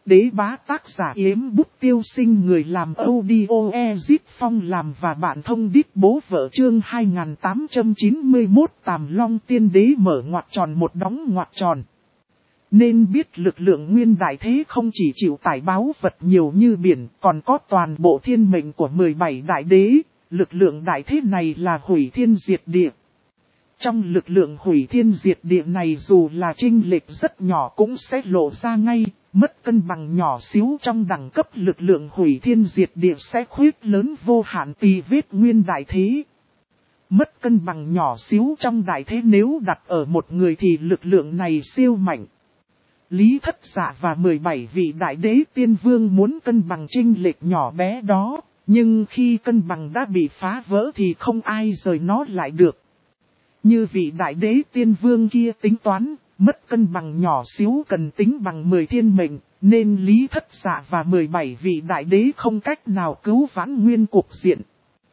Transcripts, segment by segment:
Đế bá tác giả Yếm Bút Tiêu Sinh, người làm audio Ezip Phong làm và bạn thông đít bố vợ. Chương 2891 Tàm Long Tiên Đế mở ngoặc tròn một đóng ngoặc tròn. Nên biết lực lượng nguyên đại thế không chỉ chịu tải báu vật nhiều như biển, còn có toàn bộ thiên mệnh của 17 đại đế. Lực lượng đại thế này là hủy thiên diệt địa. Trong lực lượng hủy thiên diệt địa này dù là chênh lệch rất nhỏ cũng sẽ lộ ra ngay, mất cân bằng nhỏ xíu trong đẳng cấp lực lượng hủy thiên diệt địa sẽ khuyết lớn vô hạn tì vết nguyên đại thế. Mất cân bằng nhỏ xíu trong đại thế nếu đặt ở một người thì lực lượng này siêu mạnh. Lý Thất Dạ và 17 vị đại đế tiên vương muốn cân bằng chênh lệch nhỏ bé đó, nhưng khi cân bằng đã bị phá vỡ thì không ai rời nó lại được. Như vị đại đế tiên vương kia tính toán, mất cân bằng nhỏ xíu cần tính bằng 10 thiên mệnh, nên Lý Thất Dạ và 17 vị đại đế không cách nào cứu vãn nguyên cục diện.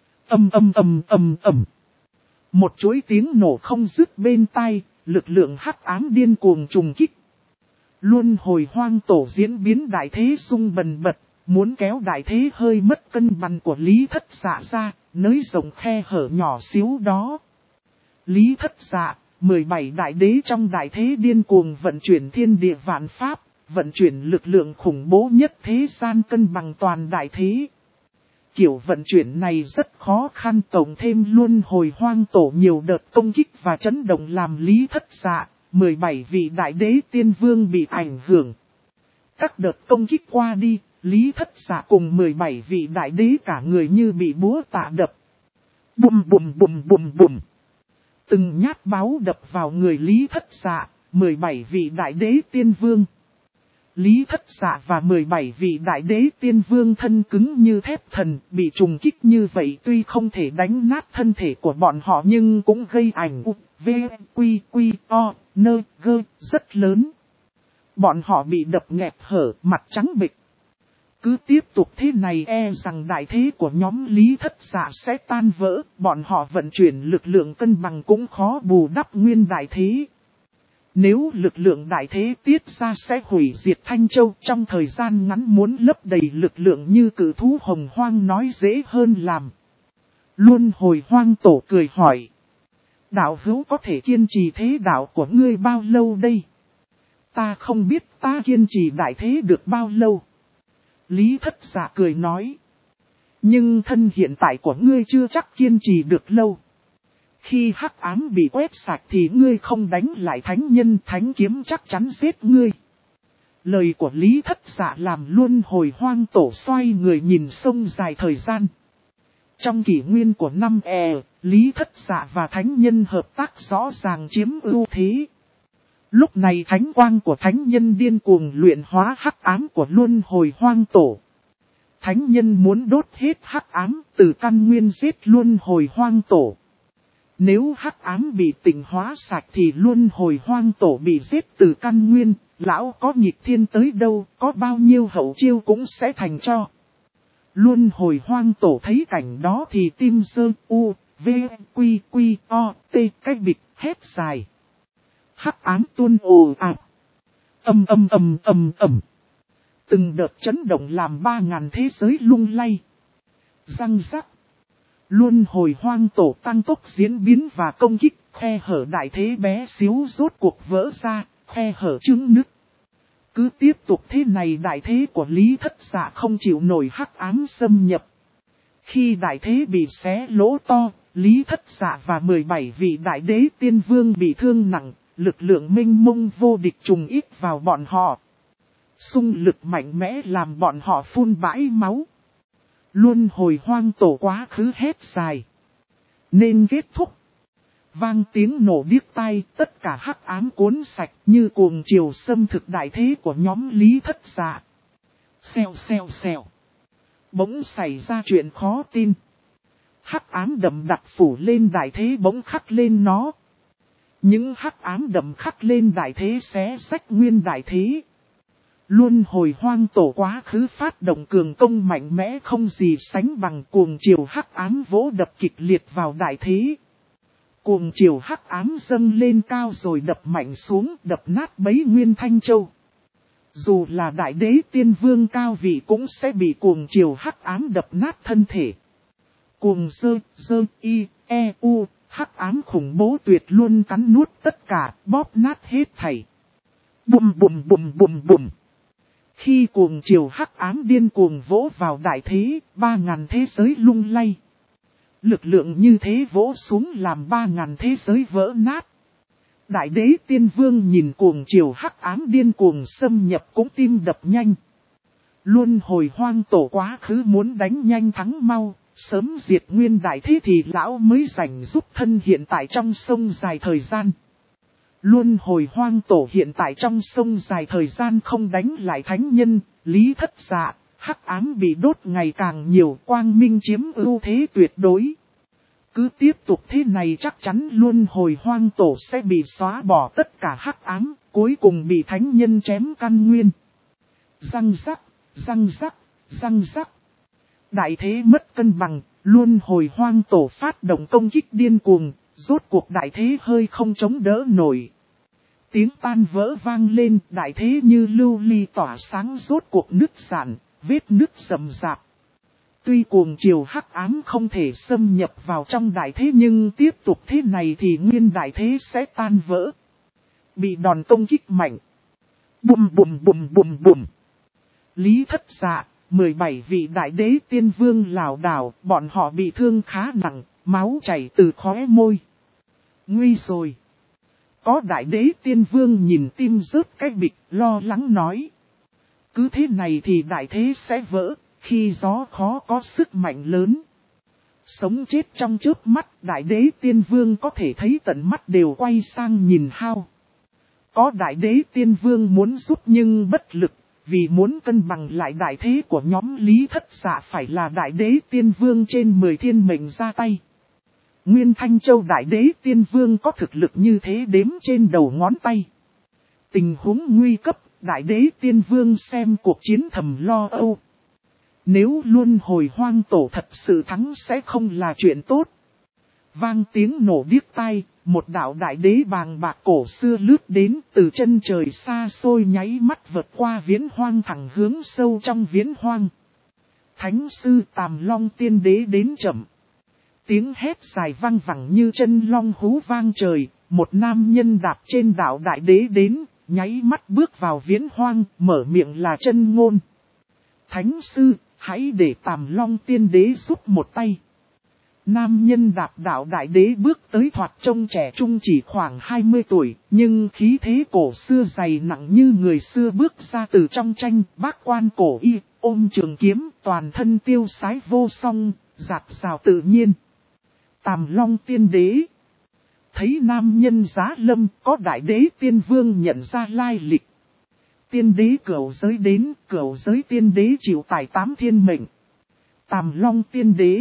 Một chuỗi tiếng nổ không dứt bên tai, lực lượng hắc ám điên cuồng trùng kích. Luân hồi hoang tổ diễn biến đại thế xung bần bật, muốn kéo đại thế hơi mất cân bằng của Lý Thất Dạ ra, nới rộng khe hở nhỏ xíu đó. Lý Thất Dạ, 17 đại đế trong đại thế điên cuồng vận chuyển thiên địa vạn pháp, vận chuyển lực lượng khủng bố nhất thế gian cân bằng toàn đại thế. Kiểu vận chuyển này rất khó khăn, tổng thêm luân hồi hoang tổ nhiều đợt công kích và chấn động làm Lý Thất Dạ, 17 vị đại đế tiên vương bị ảnh hưởng. Các đợt công kích qua đi, Lý Thất Dạ cùng 17 vị đại đế cả người như bị búa tạ đập. Bùm bùm bùm bùm bùm. Từng nhát báu đập vào người Lý Thất Dạ, 17 vị đại đế tiên vương. Lý Thất Dạ và 17 vị đại đế tiên vương thân cứng như thép thần, bị trùng kích như vậy tuy không thể đánh nát thân thể của bọn họ nhưng cũng gây ảnh rất lớn. Bọn họ bị đập nghẹt hở, mặt trắng bệch. Cứ tiếp tục thế này e rằng đại thế của nhóm Lý Thất Dạ sẽ tan vỡ, bọn họ vận chuyển lực lượng cân bằng cũng khó bù đắp nguyên đại thế. Nếu lực lượng đại thế tiết ra sẽ hủy diệt Thanh Châu, trong thời gian ngắn muốn lấp đầy lực lượng như cử thú hồng hoang nói dễ hơn làm. Luân hồi hoang tổ cười hỏi. Đạo hữu có thể kiên trì thế đạo của ngươi bao lâu đây? Ta không biết ta kiên trì đại thế được bao lâu. Lý Thất Dạ cười nói. Nhưng thân hiện tại của ngươi chưa chắc kiên trì được lâu. Khi hắc ám bị quét sạch thì ngươi không đánh lại thánh nhân, thánh kiếm chắc chắn giết ngươi. Lời của Lý Thất Dạ làm luân hồi hoang tổ xoay người nhìn sông dài thời gian. Trong kỷ nguyên của năm Lý Thất Dạ và thánh nhân hợp tác rõ ràng chiếm ưu thế. Lúc này thánh quang của thánh nhân điên cuồng luyện hóa hắc ám của luân hồi hoang tổ. Thánh nhân muốn đốt hết hắc ám từ căn nguyên giết luân hồi hoang tổ. Nếu hắc ám bị tịnh hóa sạch thì luân hồi hoang tổ bị giết từ căn nguyên, lão có nghịch thiên tới đâu, có bao nhiêu hậu chiêu cũng sẽ thành cho. Luân hồi hoang tổ thấy cảnh đó thì tim sơ t cái bịch hét dài. Hắc ám tuôn ồ ạt. Từng đợt chấn động làm 3.000 thế giới lung lay. Răng rắc. Luân hồi hoang tổ tăng tốc diễn biến và công kích, khe hở đại thế bé xíu rốt cuộc vỡ ra, khe hở trứng nứt. Cứ tiếp tục thế này đại thế của Lý Thất Dạ không chịu nổi hắc ám xâm nhập. Khi đại thế bị xé lỗ to, Lý Thất Dạ và 17 vị đại đế tiên vương bị thương nặng, lực lượng mênh mông vô địch trùng ích vào bọn họ. Xung lực mạnh mẽ làm bọn họ phun bãi máu. Luân hồi hoang tổ quá khứ hét dài. Nên kết thúc. Vang tiếng nổ điếc tai, tất cả hắc ám cuốn sạch như cuồng chiều xâm thực đại thế của nhóm Lý Thất Dạ. Xèo. Bỗng xảy ra chuyện khó tin. Hắc ám đậm đặc phủ lên đại thế bỗng khắc lên nó. Những hắc ám đậm khắc lên đại thế xé rách nguyên đại thế. Luân hồi hoang tổ quá khứ phát động cường công mạnh mẽ không gì sánh bằng cuồng chiều hắc ám vỗ đập kịch liệt vào đại thế. Cuồng chiều hắc ám dâng lên cao rồi đập mạnh xuống, đập nát bấy nguyên Thanh Châu. Dù là đại đế tiên vương cao vị cũng sẽ bị cuồng triều hắc ám đập nát thân thể. Cuồng sơ y, e u, hắc ám khủng bố tuyệt luôn cắn nuốt tất cả, bóp nát hết thảy. Bùm bùm bùm bùm bùm. Khi cuồng triều hắc ám điên cuồng vỗ vào đại thế, 3.000 thế giới lung lay. Lực lượng như thế vỗ xuống làm 3.000 thế giới vỡ nát. Đại đế tiên vương nhìn cuồng triều hắc ám điên cuồng xâm nhập cũng tim đập nhanh. Luôn hồi hoang tổ quá khứ muốn đánh nhanh thắng mau, sớm diệt nguyên đại thế thì lão mới rảnh giúp thân hiện tại trong sông dài thời gian. Luôn hồi hoang tổ hiện tại trong sông dài thời gian không đánh lại thánh nhân, lý thất dạ, hắc ám bị đốt ngày càng nhiều, quang minh chiếm ưu thế tuyệt đối. Cứ tiếp tục thế này chắc chắn luôn hồi hoang tổ sẽ bị xóa bỏ tất cả hắc ám, cuối cùng bị thánh nhân chém căn nguyên. Răng rắc, răng rắc, răng rắc. Đại thế mất cân bằng, luôn hồi hoang tổ phát động công kích điên cuồng, rốt cuộc đại thế hơi không chống đỡ nổi. Tiếng tan vỡ vang lên, đại thế như lưu ly tỏa sáng rốt cuộc nứt rạn, vết nứt rầm rạp. Tuy cuồng triều hắc ám không thể xâm nhập vào trong đại thế nhưng tiếp tục thế này thì nguyên đại thế sẽ tan vỡ. Bị đòn công kích mạnh. Bùm bùm bùm bùm bùm. Lý thất dạ, 17 vị đại đế tiên vương lảo đảo, bọn họ bị thương khá nặng, máu chảy từ khóe môi. Nguy rồi. Có đại đế tiên vương nhìn tim rớt cái bịch, lo lắng nói. Cứ thế này thì đại thế sẽ vỡ, khi gió khó có sức mạnh lớn. Sống chết trong chớp mắt, đại đế tiên vương có thể thấy tận mắt đều quay sang nhìn Hao. Có đại đế tiên vương muốn giúp nhưng bất lực, vì muốn cân bằng lại đại thế của nhóm Lý Thất Dạ phải là đại đế tiên vương trên 10 thiên mệnh ra tay. Nguyên Thanh Châu đại đế tiên vương có thực lực như thế đếm trên đầu ngón tay. Tình huống nguy cấp, đại đế tiên vương xem cuộc chiến thầm lo âu. Nếu luôn hồi hoang tổ thật sự thắng sẽ không là chuyện tốt. Vang tiếng nổ điếc tai, một đạo đại đế bàng bạc cổ xưa lướt đến từ chân trời xa xôi nháy mắt vượt qua viễn hoang thẳng hướng sâu trong viễn hoang. Thánh sư Tàm Long tiên đế đến chậm. Tiếng hét dài vang vẳng như chân long hú vang trời, một nam nhân đạp trên đạo đại đế đến, nháy mắt bước vào viễn hoang, mở miệng là chân ngôn. Thánh sư, hãy để Tàm Long tiên đế giúp một tay. Nam nhân đạp đạo đại đế bước tới thoạt trông trẻ trung chỉ khoảng 20 tuổi, nhưng khí thế cổ xưa dày nặng như người xưa bước ra từ trong tranh, bác quan cổ y, ôm trường kiếm, toàn thân tiêu sái vô song, dạt dào tự nhiên. Tàm Long tiên đế. Thấy nam nhân giá lâm, có đại đế tiên vương nhận ra lai lịch. Tiên đế cửu giới đến, cửu giới tiên đế chịu tải 8 thiên mệnh. Tàm Long tiên đế.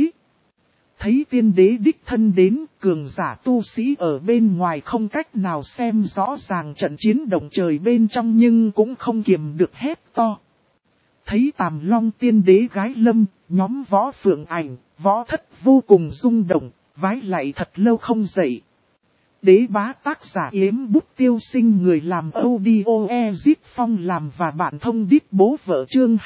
Thấy tiên đế đích thân đến, cường giả tu sĩ ở bên ngoài không cách nào xem rõ ràng trận chiến động trời bên trong nhưng cũng không kiềm được hét to. Thấy Tàm Long tiên đế gái lâm, nhóm Võ Phượng Ảnh, Võ Thất vô cùng rung động, vái lạy thật lâu không dậy. Đế bá tác giả Yếm Bút Tiêu Sinh người làm audio Ezit Phong làm và bạn thông đít bố vợ chương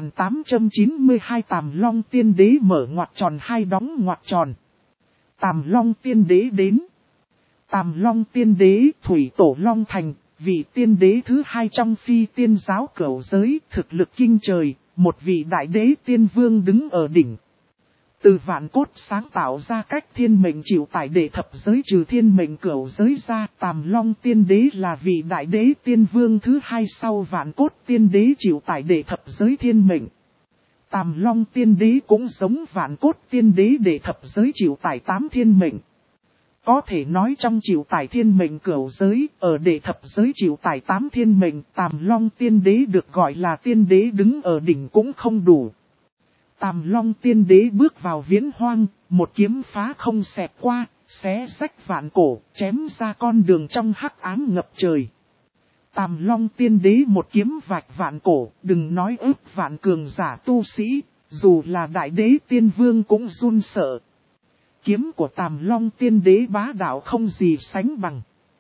2892 Tàm Long tiên đế mở ngoặc tròn hai đóng ngoặc tròn. Tàm Long tiên đế đến. Tàm Long tiên đế Thủy Tổ Long Thành, vị tiên đế thứ hai trong phi tiên giáo cửu giới, thực lực kinh trời, một vị đại đế tiên vương đứng ở đỉnh. Từ vạn cốt sáng tạo ra cách thiên mệnh chịu tải để thập giới trừ thiên mệnh cửu giới ra, Tàm Long tiên đế là vị đại đế tiên vương thứ hai sau vạn cốt tiên đế chịu tải để thập giới thiên mệnh. Tàm Long tiên đế cũng giống vạn cốt tiên đế để thập giới chịu tải 8 thiên mệnh. Có thể nói trong chịu tải thiên mệnh cửu giới, ở đệ thập giới chịu tải 8 thiên mệnh, Tàm Long tiên đế được gọi là tiên đế đứng ở đỉnh cũng không đủ. Tàm Long tiên đế bước vào viễn hoang, một kiếm phá không xẹt qua, xé rách vạn cổ, chém ra con đường trong hắc ám ngập trời. Tàm Long tiên đế một kiếm vạch vạn cổ, đừng nói ước vạn cường giả tu sĩ, dù là đại đế tiên vương cũng run sợ. Kiếm của Tàm Long tiên đế bá đạo không gì sánh bằng.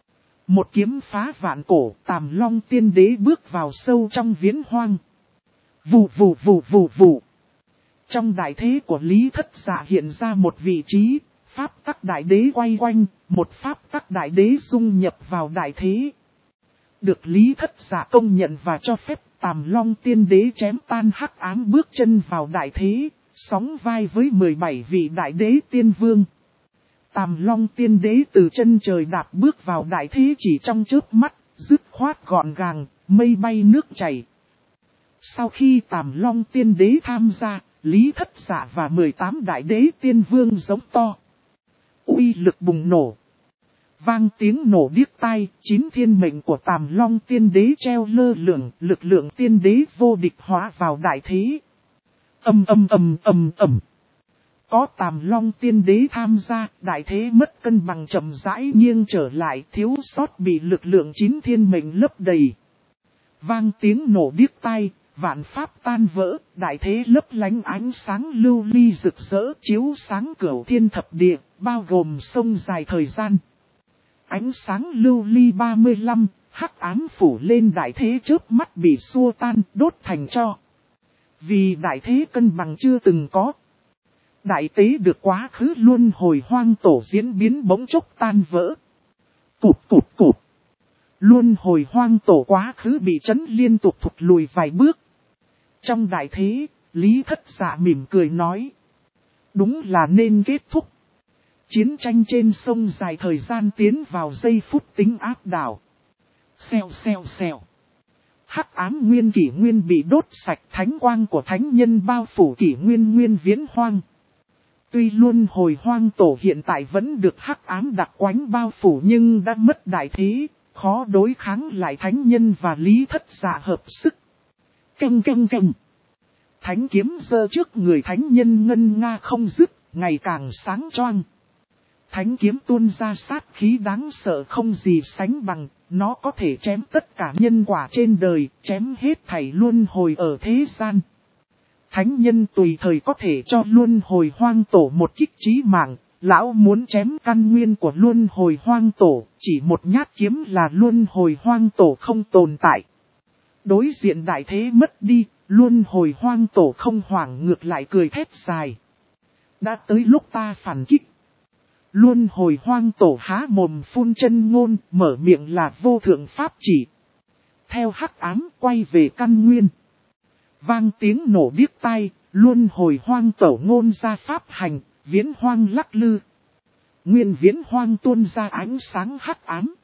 Một kiếm phá vạn cổ, Tàm Long Tiên Đế bước vào sâu trong viễn hoang. Vù vù vù vù vù. Trong đại thế của Lý Thất Dạ hiện ra một vị trí, pháp tắc đại đế quay quanh, một pháp tắc đại đế dung nhập vào đại thế. Được Lý Thất Dạ công nhận và cho phép, Tàm Long Tiên Đế chém tan hắc ám bước chân vào đại thế, sóng vai với 17 vị đại đế tiên vương. Tàm Long Tiên Đế từ chân trời đạp bước vào đại thế chỉ trong chớp mắt, dứt khoát gọn gàng, mây bay nước chảy. Sau khi Tàm Long Tiên Đế tham gia, Lý Thất Dạ và 18 đại đế tiên vương giống to. Uy lực bùng nổ. Vang tiếng nổ điếc tai, 9 thiên mệnh của Tàm Long Tiên Đế treo lơ lửng, lực lượng tiên đế vô địch hóa vào đại thế. Ầm. Có Tàm Long Tiên Đế tham gia, đại thế mất cân bằng chậm rãi nghiêng trở lại, thiếu sót bị lực lượng 9 thiên mệnh lấp đầy. Vang tiếng nổ điếc tai, vạn pháp tan vỡ, đại thế lấp lánh ánh sáng lưu ly rực rỡ chiếu sáng cửu thiên thập địa, bao gồm sông dài thời gian. Ánh sáng lưu ly 35, hắc ám phủ lên đại thế chớp mắt bị xua tan, đốt thành tro. Vì đại thế cân bằng chưa từng có. Đại tế được quá khứ luân hồi hoang tổ diễn biến bỗng chốc tan vỡ. Cụp. Luân hồi hoang tổ quá khứ bị chấn liên tục thụt lùi vài bước. Trong đại thế, Lý Thất Dạ mỉm cười nói. Đúng là nên kết thúc. Chiến tranh trên sông dài thời gian tiến vào giây phút tính áp đảo. Xèo. Hắc ám nguyên kỷ nguyên bị đốt sạch, thánh quang của thánh nhân bao phủ kỷ nguyên viễn hoang. Tuy luân hồi hoang tổ hiện tại vẫn được hắc ám đặc quánh bao phủ nhưng đã mất đại thế, khó đối kháng lại thánh nhân và Lý Thất Dạ hợp sức. Canh. Thánh kiếm giơ trước người thánh nhân ngân nga không dứt, ngày càng sáng choang. Thánh kiếm tuôn ra sát khí đáng sợ không gì sánh bằng, nó có thể chém tất cả nhân quả trên đời, chém hết thảy luân hồi ở thế gian. Thánh nhân tùy thời có thể cho luân hồi hoang tổ một kích chí mạng, lão muốn chém căn nguyên của luân hồi hoang tổ, chỉ một nhát kiếm là luân hồi hoang tổ không tồn tại. Đối diện đại thế mất đi, luân hồi hoang tổ không hoảng ngược lại cười thét dài. Đã tới lúc ta phản kích. Luân hồi hoang tổ há mồm phun chân ngôn, mở miệng là vô thượng pháp chỉ. Theo hắc ám quay về căn nguyên. Vang tiếng nổ điếc tai, luân hồi hoang tổ ngôn ra pháp hành, viễn hoang lắc lư. Nguyên viễn hoang tuôn ra ánh sáng hắc ám.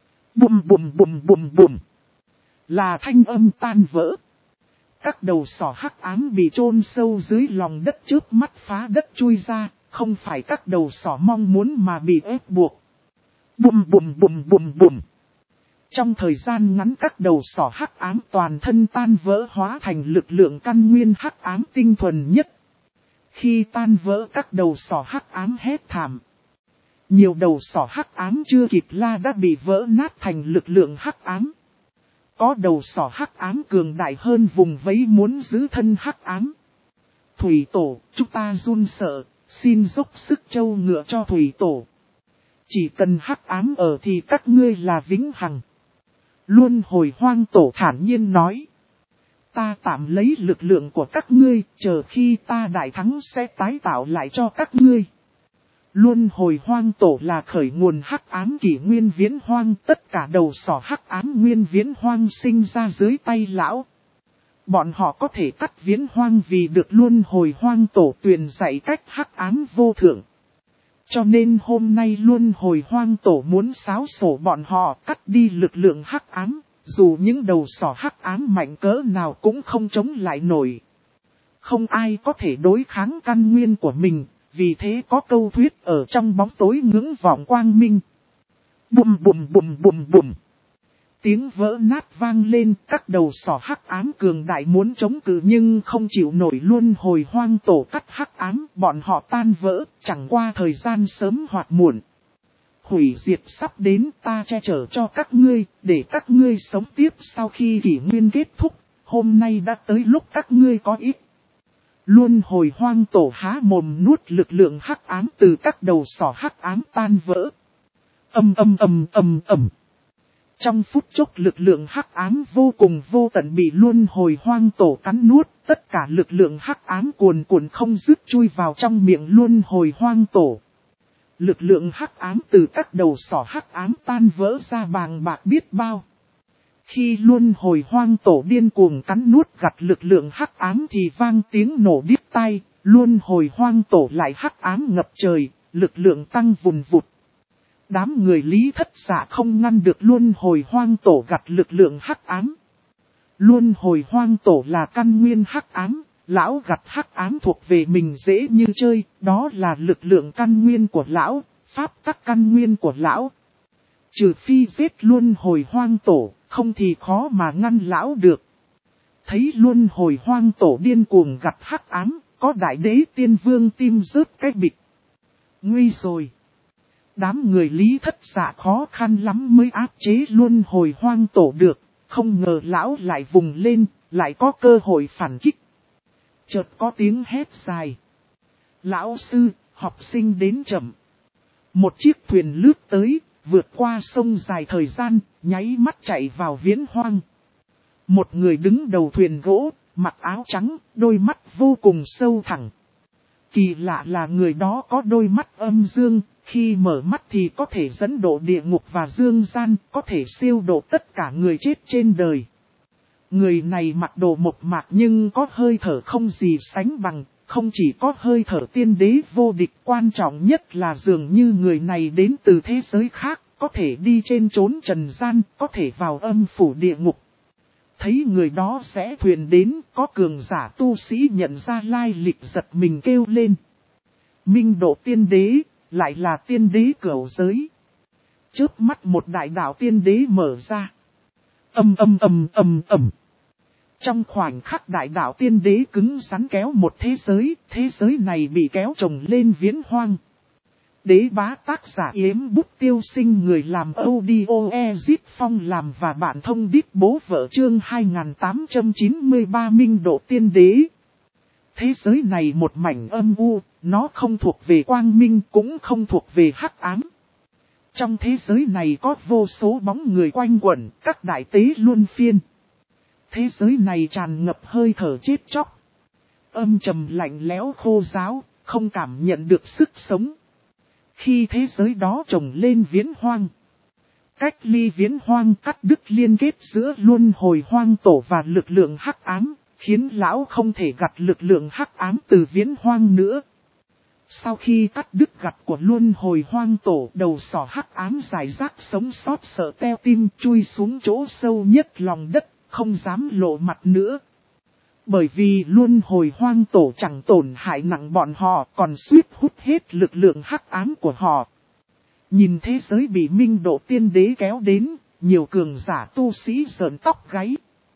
Bùm. Là thanh âm tan vỡ. Các đầu sỏ hắc ám bị chôn sâu dưới lòng đất chớp mắt phá đất chui ra, không phải các đầu sỏ mong muốn mà bị ép buộc. Bùm. Trong thời gian ngắn các đầu sỏ hắc ám toàn thân tan vỡ hóa thành lực lượng căn nguyên hắc ám tinh thuần nhất. Khi tan vỡ các đầu sỏ hắc ám hét thảm. Nhiều đầu sỏ hắc ám chưa kịp la đã bị vỡ nát thành lực lượng hắc ám. Có đầu sỏ hắc ám cường đại hơn vùng vẫy muốn giữ thân hắc ám. Thủy tổ, chúng ta run sợ, xin dốc sức châu ngựa cho thủy tổ. Chỉ cần hắc ám ở thì các ngươi là vĩnh hằng. Luân hồi hoang tổ thản nhiên nói. Ta tạm lấy lực lượng của các ngươi, chờ khi ta đại thắng sẽ tái tạo lại cho các ngươi. Luân hồi hoang tổ là khởi nguồn hắc ám kỷ nguyên viễn hoang, tất cả đầu sỏ hắc ám nguyên viễn hoang sinh ra dưới tay lão. Bọn họ có thể cắt viễn hoang vì được luân hồi hoang tổ truyền dạy cách hắc ám vô thượng. Cho nên hôm nay luân hồi hoang tổ muốn xáo sổ bọn họ cắt đi lực lượng hắc ám, dù những đầu sỏ hắc ám mạnh cỡ nào cũng không chống lại nổi. Không ai có thể đối kháng căn nguyên của mình, vì thế có câu thuyết ở trong bóng tối ngưỡng vọng quang minh. Bùm. Tiếng vỡ nát vang lên, các đầu sỏ hắc ám cường đại muốn chống cự nhưng không chịu nổi luân hồi hoang tổ cắt hắc ám, bọn họ tan vỡ, chẳng qua thời gian sớm hoặc muộn. Hủy diệt sắp đến, ta che chở cho các ngươi, để các ngươi sống tiếp sau khi kỷ nguyên kết thúc, hôm nay đã tới lúc các ngươi có ít. Luân hồi hoang tổ há mồm nuốt lực lượng hắc ám từ các đầu sỏ hắc ám tan vỡ. Ầm. Trong phút chốc lực lượng hắc ám vô cùng vô tận bị luân hồi hoang tổ cắn nuốt, tất cả lực lượng hắc ám cuồn cuộn không dứt chui vào trong miệng luân hồi hoang tổ. Lực lượng hắc ám từ các đầu sỏ hắc ám tan vỡ ra bàng bạc biết bao. Khi luân hồi hoang tổ điên cuồng cắn nuốt gặt lực lượng hắc ám thì vang tiếng nổ điếc tai, luân hồi hoang tổ lại hắc ám ngập trời, lực lượng tăng vùn vụt. Đám người Lý Thất Dạ không ngăn được luân hồi hoang tổ gặt lực lượng hắc ám. Luân hồi hoang tổ là căn nguyên hắc ám, lão gặt hắc ám thuộc về mình dễ như chơi, đó là lực lượng căn nguyên của lão, pháp tắc căn nguyên của lão. Trừ phi giết luân hồi hoang tổ, không thì khó mà ngăn lão được. Thấy luân hồi hoang tổ điên cuồng gặt hắc ám, có đại đế tiên vương tim rớt cái bịch. Nguy rồi! Đám người Lý Thất Dạ khó khăn lắm mới áp chế luân hồi hoang tổ được, không ngờ lão lại vùng lên, lại có cơ hội phản kích. Chợt có tiếng hét dài. Lão sư, học sinh đến chậm. Một chiếc thuyền lướt tới, vượt qua sông dài thời gian, nháy mắt chạy vào viễn hoang. Một người đứng đầu thuyền gỗ, mặc áo trắng, đôi mắt vô cùng sâu thẳng. Kỳ lạ là người đó có đôi mắt âm dương, khi mở mắt thì có thể dẫn độ địa ngục và dương gian, có thể siêu độ tất cả người chết trên đời. Người này mặc đồ mộc mạc nhưng có hơi thở không gì sánh bằng, không chỉ có hơi thở tiên đế vô địch, quan trọng nhất là dường như người này đến từ thế giới khác, có thể đi trên chốn trần gian, có thể vào âm phủ địa ngục. Thấy người đó sẽ thuyền đến, có cường giả tu sĩ nhận ra lai lịch giật mình kêu lên. Minh độ tiên đế, lại là tiên đế cửu giới. Chớp mắt một đại đạo tiên đế mở ra. Trong khoảnh khắc đại đạo tiên đế cứng rắn kéo một thế giới này bị kéo trồng lên viễn hoang. Đế bá tác giả Yếm Bút Tiêu Sinh, người làm audio Ezit Phong làm và bạn thông đít bố vợ chương 2893 Minh độ tiên đế. Thế giới này một mảnh âm u, nó không thuộc về quang minh cũng không thuộc về hắc ám. Trong thế giới này có vô số bóng người quanh quẩn, các đại tế luân phiên. Thế giới này tràn ngập hơi thở chết chóc. Âm trầm lạnh lẽo khô ráo, không cảm nhận được sức sống. Khi thế giới đó trồng lên viễn hoang, cách ly viễn hoang cắt đứt liên kết giữa luân hồi hoang tổ và lực lượng hắc ám, khiến lão không thể gặt lực lượng hắc ám từ viễn hoang nữa. Sau khi cắt đứt gặt của luân hồi hoang tổ, đầu sỏ hắc ám giải rác sống sót sợ teo tim chui xuống chỗ sâu nhất lòng đất, không dám lộ mặt nữa. Bởi vì luân hồi hoang tổ chẳng tổn hại nặng bọn họ, còn suýt hút hết lực lượng hắc ám của họ. Nhìn thế giới bị minh độ tiên đế kéo đến, nhiều cường giả tu sĩ sởn tóc gáy.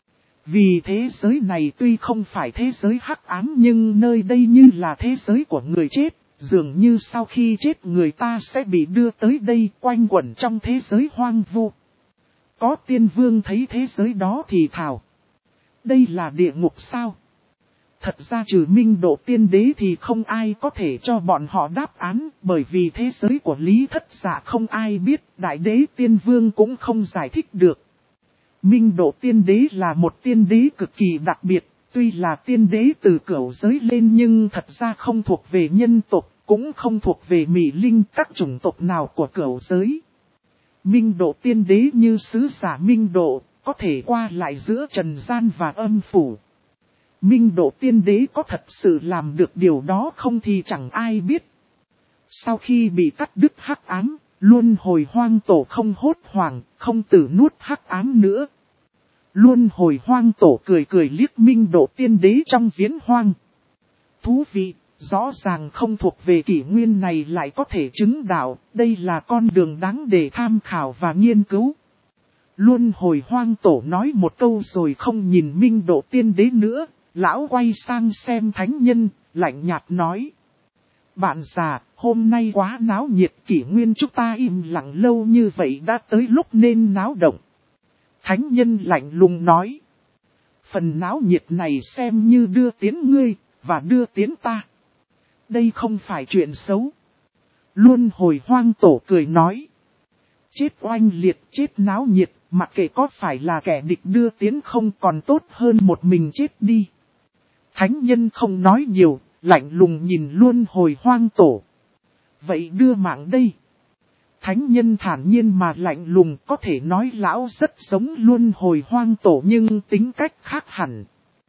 Vì thế giới này tuy không phải thế giới hắc ám nhưng nơi đây như là thế giới của người chết, dường như sau khi chết người ta sẽ bị đưa tới đây quanh quẩn trong thế giới hoang vu. Có tiên vương thấy thế giới đó thì thào. Đây là địa ngục sao? Thật ra trừ minh độ tiên đế thì không ai có thể cho bọn họ đáp án, bởi vì thế giới của Lý Thất Dạ không ai biết, đại đế tiên vương cũng không giải thích được. Minh độ tiên đế là một tiên đế cực kỳ đặc biệt, tuy là tiên đế từ cửu giới lên nhưng thật ra không thuộc về nhân tộc, cũng không thuộc về mỹ linh các chủng tộc nào của cửu giới. Minh độ tiên đế như sứ giả minh độ, có thể qua lại giữa trần gian và âm phủ. Minh độ tiên đế có thật sự làm được điều đó không thì chẳng ai biết. Sau khi bị cắt đứt hắc ám, luân hồi hoang tổ không hốt hoảng, không tử nuốt hắc ám nữa. Luân hồi hoang tổ cười cười liếc minh độ tiên đế trong viễn hoang. Thú vị, rõ ràng không thuộc về kỷ nguyên này lại có thể chứng đạo, đây là con đường đáng để tham khảo và nghiên cứu. Luân hồi hoang tổ nói một câu rồi không nhìn minh độ tiên đế nữa, lão quay sang xem thánh nhân, lạnh nhạt nói. Bạn già, hôm nay quá náo nhiệt, kỷ nguyên chúng ta im lặng lâu như vậy đã tới lúc nên náo động. Thánh nhân lạnh lùng nói. Phần náo nhiệt này xem như đưa tiến ngươi, và đưa tiến ta. Đây không phải chuyện xấu. Luân hồi hoang tổ cười nói. Chết oanh liệt, chết náo nhiệt, mặc kệ có phải là kẻ địch đưa tiến không còn tốt hơn một mình chết đi. Thánh nhân không nói nhiều, lạnh lùng nhìn Luân Hồi Hoang Tổ. Vậy đưa mạng đây. Thánh nhân thản nhiên mà lạnh lùng, có thể nói lão rất giống Luân Hồi Hoang Tổ nhưng tính cách khác hẳn.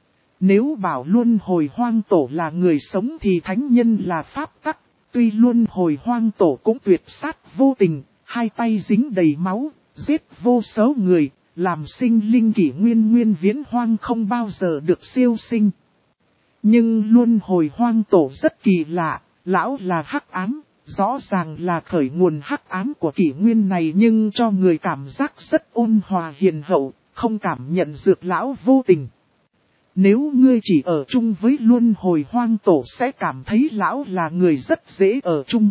Nếu bảo Luân Hồi Hoang Tổ là người sống thì thánh nhân là pháp tắc. Tuy Luân Hồi Hoang Tổ cũng tuyệt sát vô tình, hai tay dính đầy máu, giết vô số người, làm sinh linh kỷ nguyên viễn hoang không bao giờ được siêu sinh. Nhưng Luân Hồi Hoang Tổ rất kỳ lạ, lão là hắc ám, rõ ràng là khởi nguồn hắc ám của kỷ nguyên này nhưng cho người cảm giác rất ôn hòa hiền hậu, không cảm nhận được lão vô tình. Nếu ngươi chỉ ở chung với Luân Hồi Hoang Tổ sẽ cảm thấy lão là người rất dễ ở chung.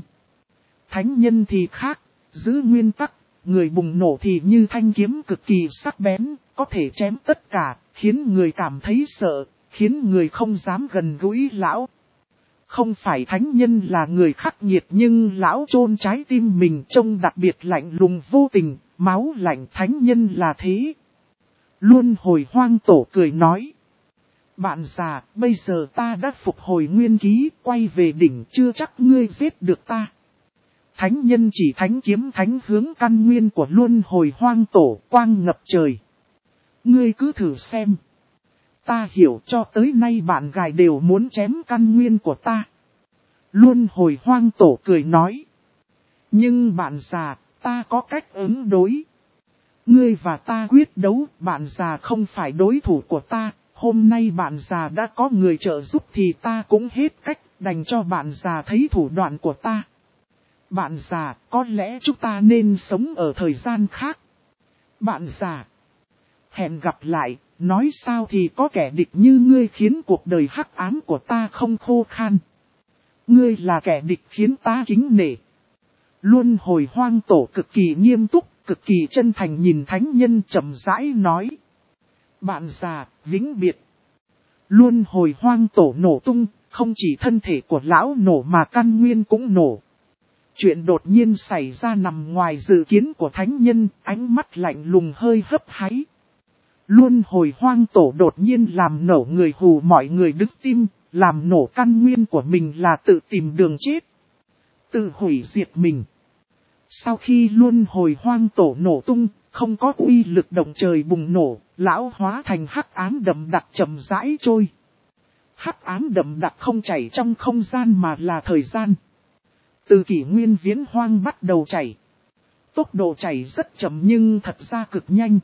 Thánh nhân thì khác, giữ nguyên tắc, người bùng nổ thì như thanh kiếm cực kỳ sắc bén, có thể chém tất cả, khiến người cảm thấy sợ, khiến người không dám gần gũi lão. Không phải thánh nhân là người khắc nghiệt nhưng lão chôn trái tim mình trông đặc biệt lạnh lùng vô tình, máu lạnh thánh nhân là thế. Luân Hồi Hoang Tổ cười nói. Bạn già, bây giờ ta đã phục hồi nguyên khí, quay về đỉnh chưa chắc ngươi giết được ta. Thánh nhân chỉ thánh kiếm thánh hướng căn nguyên của Luân Hồi Hoang Tổ quang ngập trời. Ngươi cứ thử xem. Ta hiểu cho tới nay bạn gái đều muốn chém căn nguyên của ta. Luân Hồi Hoang Tổ cười nói. Nhưng bạn già, ta có cách ứng đối. Ngươi và ta quyết đấu, bạn già không phải đối thủ của ta. Hôm nay bạn già đã có người trợ giúp thì ta cũng hết cách, đành cho bạn già thấy thủ đoạn của ta. Bạn già, có lẽ chúng ta nên sống ở thời gian khác. Bạn già, hẹn gặp lại, nói sao thì có kẻ địch như ngươi khiến cuộc đời hắc ám của ta không khô khan. Ngươi là kẻ địch khiến ta kính nể. Luân Hồi Hoang Tổ cực kỳ nghiêm túc, cực kỳ chân thành nhìn thánh nhân chậm rãi nói. Bạn già, vĩnh biệt. Luân Hồi Hoang Tổ nổ tung, không chỉ thân thể của lão nổ mà căn nguyên cũng nổ. Chuyện đột nhiên xảy ra nằm ngoài dự kiến của thánh nhân, ánh mắt lạnh lùng hơi hấp háy. Luân Hồi Hoang Tổ đột nhiên làm nổ người hù mọi người đứng tim, làm nổ căn nguyên của mình là tự tìm đường chết. Tự hủy diệt mình. Sau khi Luân Hồi Hoang Tổ nổ tung, không có uy lực động trời bùng nổ, lão hóa thành hắc ám đậm đặc chậm rãi trôi. Hắc ám đậm đặc không chảy trong không gian mà là thời gian. Từ kỷ nguyên viễn hoang bắt đầu chảy. Tốc độ chảy rất chậm nhưng thật ra cực nhanh.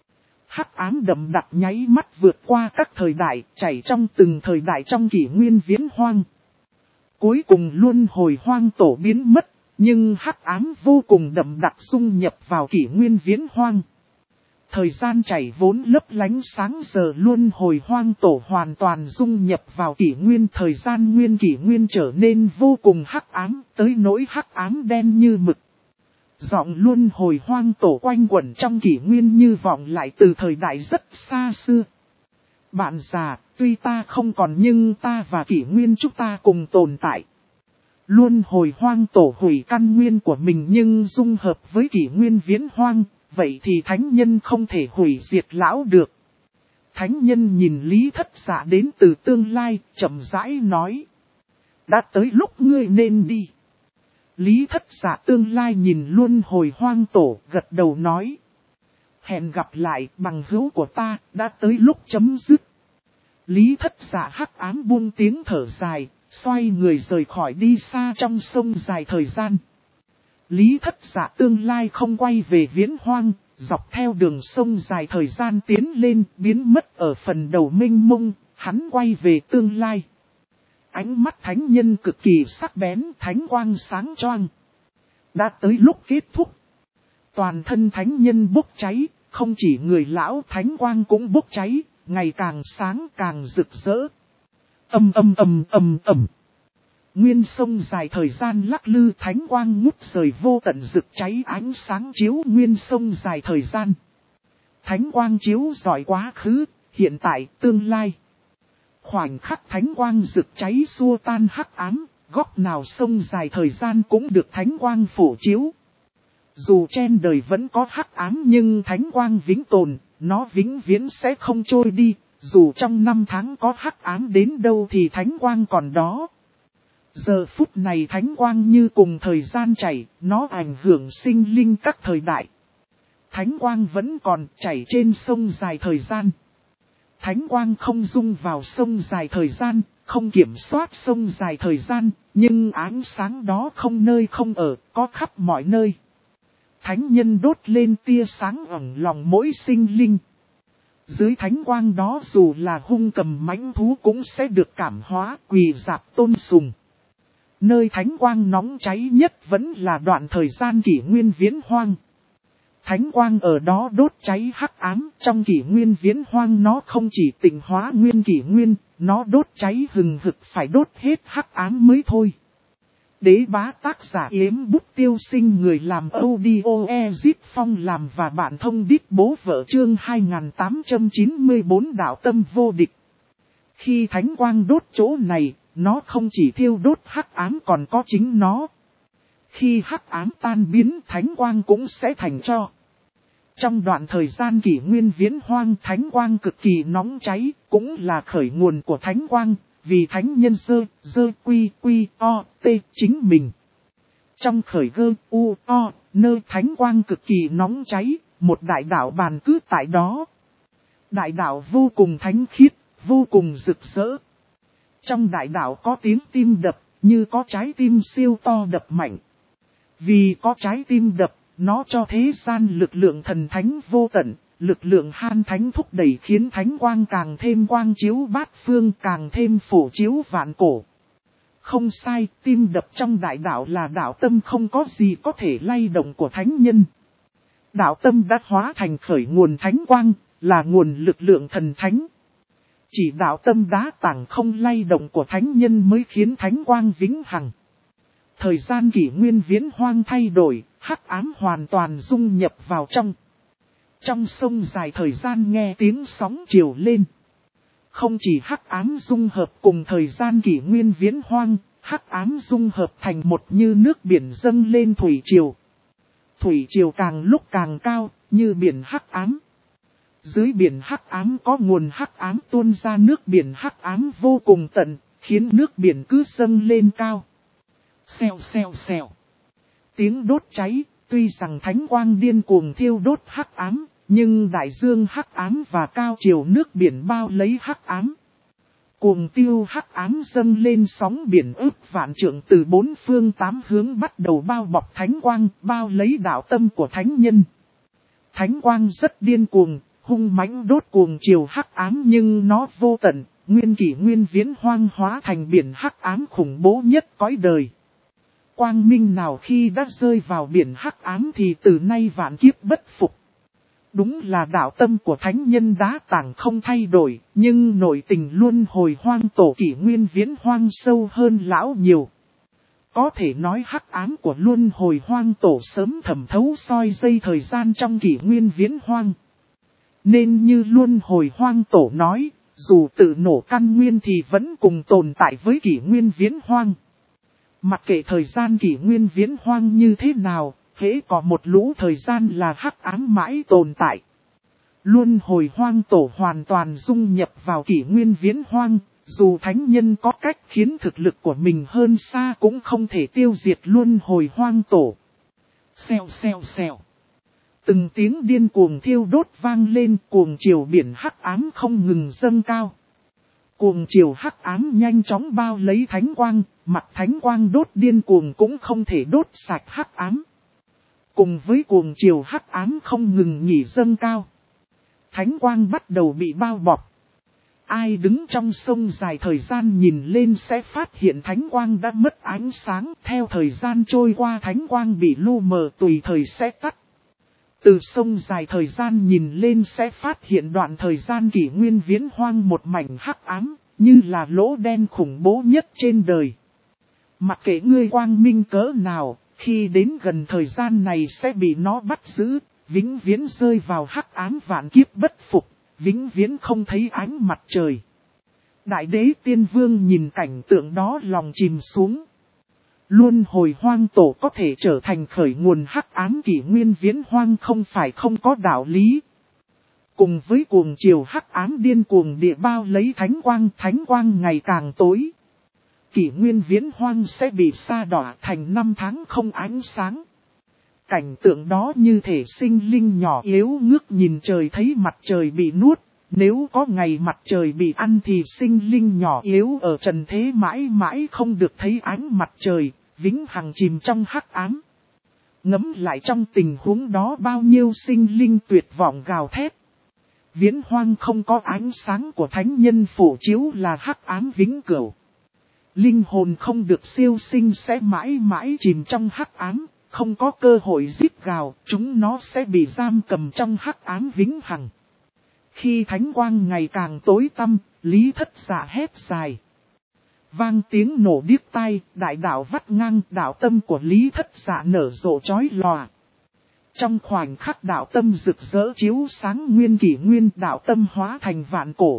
Hắc ám đậm đặc nháy mắt vượt qua các thời đại, chảy trong từng thời đại trong kỷ nguyên viễn hoang. Cuối cùng Luân Hồi Hoang Tổ biến mất, nhưng hắc ám vô cùng đậm đặc xung nhập vào kỷ nguyên viễn hoang. Thời gian chảy vốn lấp lánh sáng giờ Luân Hồi Hoang Tổ hoàn toàn dung nhập vào kỷ nguyên, thời gian nguyên kỷ nguyên trở nên vô cùng hắc ám, tới nỗi hắc ám đen như mực. Giọng Luân Hồi Hoang Tổ quanh quẩn trong kỷ nguyên như vọng lại từ thời đại rất xa xưa. Bạn già, tuy ta không còn nhưng ta và kỷ nguyên chúng ta cùng tồn tại. Luân Hồi Hoang Tổ hủy căn nguyên của mình nhưng dung hợp với kỷ nguyên viễn hoang, vậy thì thánh nhân không thể hủy diệt lão được. Thánh nhân nhìn Lý Thất Dạ đến từ tương lai, chậm rãi nói. Đã tới lúc ngươi nên đi. Lý Thất Dạ tương lai nhìn Luân Hồi Hoang Tổ, gật đầu nói. Hẹn gặp lại bằng hữu của ta, đã tới lúc chấm dứt. Lý Thất Dạ hắc ám buông tiếng thở dài, xoay người rời khỏi đi xa trong sông dài thời gian. Lý Thất Dạ tương lai không quay về viễn hoang, dọc theo đường sông dài thời gian tiến lên, biến mất ở phần đầu mênh mông, hắn quay về tương lai. Ánh mắt thánh nhân cực kỳ sắc bén, thánh quang sáng choang. Đã tới lúc kết thúc. Toàn thân thánh nhân bốc cháy, không chỉ người lão thánh quang cũng bốc cháy, ngày càng sáng càng rực rỡ. Nguyên sông dài thời gian lắc lư, thánh quang ngút trời vô tận rực cháy, ánh sáng chiếu nguyên sông dài thời gian. Thánh quang chiếu rọi quá khứ, hiện tại, tương lai. Khoảnh khắc thánh quang rực cháy xua tan hắc ám, góc nào sông dài thời gian cũng được thánh quang phổ chiếu. dù trên đời vẫn có hắc ám nhưng thánh quang vĩnh tồn, nó vĩnh viễn sẽ không trôi đi, dù trong năm tháng có hắc ám đến đâu thì thánh quang còn đó. Giờ phút này thánh quang như cùng thời gian chảy, nó ảnh hưởng sinh linh các thời đại. Thánh quang vẫn còn chảy trên sông dài thời gian. Thánh quang không dung vào sông dài thời gian, không kiểm soát sông dài thời gian, nhưng ánh sáng đó không nơi không ở, có khắp mọi nơi. Thánh nhân đốt lên tia sáng ẩn lòng mỗi sinh linh. Dưới thánh quang đó dù là hung cầm mãnh thú cũng sẽ được cảm hóa, quỳ dạp tôn sùng. Nơi thánh quang nóng cháy nhất vẫn là đoạn thời gian kỷ nguyên viễn hoang. Thánh quang ở đó đốt cháy hắc ám, trong kỷ nguyên viễn hoang nó không chỉ tịnh hóa nguyên kỷ nguyên, nó đốt cháy hừng hực phải đốt hết hắc ám mới thôi. Đế bá tác giả Yếm Bút Tiêu Sinh, người làm audio Ezip Phong làm và bạn thông đít bố vợ, chương 2894 đạo tâm vô địch. Khi thánh quang đốt chỗ này, nó không chỉ thiêu đốt hắc ám còn có chính nó. Khi hắc ám tan biến, thánh quang cũng sẽ thành tro. Trong đoạn thời gian kỷ nguyên viễn hoang, thánh quang cực kỳ nóng cháy, cũng là khởi nguồn của thánh quang, vì thánh nhân quy chính mình. Trong khởi nơi thánh quang cực kỳ nóng cháy, một đại đạo bàn cứ tại đó. Đại đạo vô cùng thánh khiết, vô cùng rực rỡ. Trong đại đạo có tiếng tim đập, như có trái tim siêu to đập mạnh. Vì có trái tim đập, nó cho thế gian lực lượng thần thánh vô tận, lực lượng han thánh thúc đẩy khiến thánh quang càng thêm quang chiếu bát phương, càng thêm phổ chiếu vạn cổ. Không sai, tim đập trong đại đạo là đạo tâm không có gì có thể lay động của thánh nhân. Đạo tâm đã hóa thành khởi nguồn thánh quang, là nguồn lực lượng thần thánh. Chỉ đạo tâm đá tảng không lay động của thánh nhân mới khiến thánh quang vĩnh hằng. Thời gian kỷ nguyên viễn hoang thay đổi, hắc ám hoàn toàn dung nhập vào trong. Trong sông dài thời gian nghe tiếng sóng chiều lên. Không chỉ hắc ám dung hợp cùng thời gian kỷ nguyên viễn hoang, hắc ám dung hợp thành một như nước biển dâng lên thủy triều. Thủy triều càng lúc càng cao, như biển hắc ám. Dưới biển hắc ám có nguồn hắc ám tuôn ra nước biển hắc ám vô cùng tận, khiến nước biển cứ dâng lên cao. Xèo xèo xèo. Tiếng đốt cháy, tuy rằng thánh quang điên cuồng thiêu đốt hắc ám, nhưng đại dương hắc ám và cao chiều nước biển bao lấy hắc ám. Cuồng tiêu hắc ám dâng lên sóng biển ức vạn trượng từ bốn phương tám hướng bắt đầu bao bọc thánh quang, bao lấy đạo tâm của thánh nhân. Thánh quang rất điên cuồng, hung mãnh đốt cuồng chiều hắc ám nhưng nó vô tận, nguyên kỷ nguyên viễn hoang hóa thành biển hắc ám khủng bố nhất cõi đời. Quang minh nào khi đã rơi vào biển hắc ám thì từ nay vạn kiếp bất phục. Đúng là đạo tâm của thánh nhân đá tảng không thay đổi, nhưng nội tình luân hồi hoang tổ kỷ nguyên viễn hoang sâu hơn lão nhiều. Có thể nói hắc ám của luân hồi hoang tổ sớm thẩm thấu soi dây thời gian trong kỷ nguyên viễn hoang. Nên như luân hồi hoang tổ nói, dù tự nổ căn nguyên thì vẫn cùng tồn tại với kỷ nguyên viễn hoang. Mặc kệ thời gian kỷ nguyên viễn hoang như thế nào, hễ có một lũ thời gian là hắc ám mãi tồn tại. Luân hồi hoang tổ hoàn toàn dung nhập vào kỷ nguyên viễn hoang, dù thánh nhân có cách khiến thực lực của mình hơn xa cũng không thể tiêu diệt luân hồi hoang tổ. Xèo xèo xèo. Từng tiếng điên cuồng thiêu đốt vang lên, cuồng chiều biển hắc ám không ngừng dâng cao. Cuồng chiều hắc ám nhanh chóng bao lấy thánh quang, mặt thánh quang đốt điên cuồng cũng không thể đốt sạch hắc ám. Cùng với cuồng chiều hắc ám không ngừng nhỉ dâng cao, thánh quang bắt đầu bị bao bọc. Ai đứng trong sông dài thời gian nhìn lên sẽ phát hiện thánh quang đã mất ánh sáng, theo thời gian trôi qua thánh quang bị lu mờ tùy thời sẽ tắt. Từ sông dài thời gian nhìn lên sẽ phát hiện đoạn thời gian kỷ nguyên viễn hoang một mảnh hắc ám, như là lỗ đen khủng bố nhất trên đời. Mặc kệ ngươi quang minh cỡ nào, khi đến gần thời gian này sẽ bị nó bắt giữ, vĩnh viễn rơi vào hắc ám vạn kiếp bất phục, vĩnh viễn không thấy ánh mặt trời. Đại đế tiên vương nhìn cảnh tượng đó lòng chìm xuống. Luân hồi hoang tổ có thể trở thành khởi nguồn hắc ám kỷ nguyên viễn hoang không phải không có đạo lý. Cùng với cuồng chiều hắc ám điên cuồng địa bao lấy thánh quang ngày càng tối. Kỷ nguyên viễn hoang sẽ bị sa đọa thành 5 tháng không ánh sáng. Cảnh tượng đó như thể sinh linh nhỏ yếu ngước nhìn trời thấy mặt trời bị nuốt. Nếu có ngày mặt trời bị ăn thì sinh linh nhỏ yếu ở trần thế mãi mãi không được thấy ánh mặt trời, vĩnh hằng chìm trong hắc ám. Ngẫm lại trong tình huống đó bao nhiêu sinh linh tuyệt vọng gào thét. Viễn hoang không có ánh sáng của thánh nhân phổ chiếu là hắc ám vĩnh cửu. Linh hồn không được siêu sinh sẽ mãi mãi chìm trong hắc ám, không có cơ hội giết gào, chúng nó sẽ bị giam cầm trong hắc ám vĩnh hằng. Khi thánh quang ngày càng tối tăm, Lý Thất Dạ hét dài. Vang tiếng nổ điếc tai, đại đạo vắt ngang, đạo tâm của Lý Thất Dạ nở rộ chói lòa. Trong khoảnh khắc đạo tâm rực rỡ chiếu sáng nguyên kỷ nguyên, đạo tâm hóa thành vạn cổ.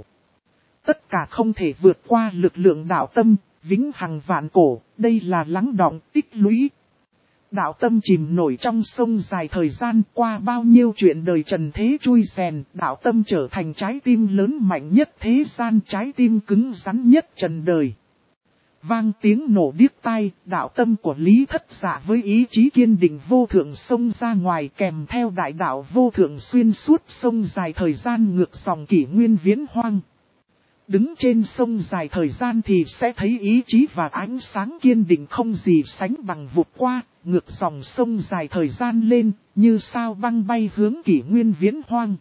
Tất cả không thể vượt qua lực lượng đạo tâm, vĩnh hằng vạn cổ, đây là lắng đọng tích lũy. Đạo tâm chìm nổi trong sông dài thời gian, qua bao nhiêu chuyện đời trần thế chui rèn, đạo tâm trở thành trái tim lớn mạnh nhất thế gian, trái tim cứng rắn nhất trần đời. Vang tiếng nổ điếc tai, đạo tâm của Lý Thất Dạ với ý chí kiên định vô thượng xông ra ngoài, kèm theo đại đạo vô thượng xuyên suốt sông dài thời gian ngược dòng kỷ nguyên viễn hoang. Đứng trên sông dài thời gian thì sẽ thấy ý chí và ánh sáng kiên định không gì sánh bằng vụt qua, ngược dòng sông dài thời gian lên, như sao băng bay hướng kỷ nguyên viễn hoang.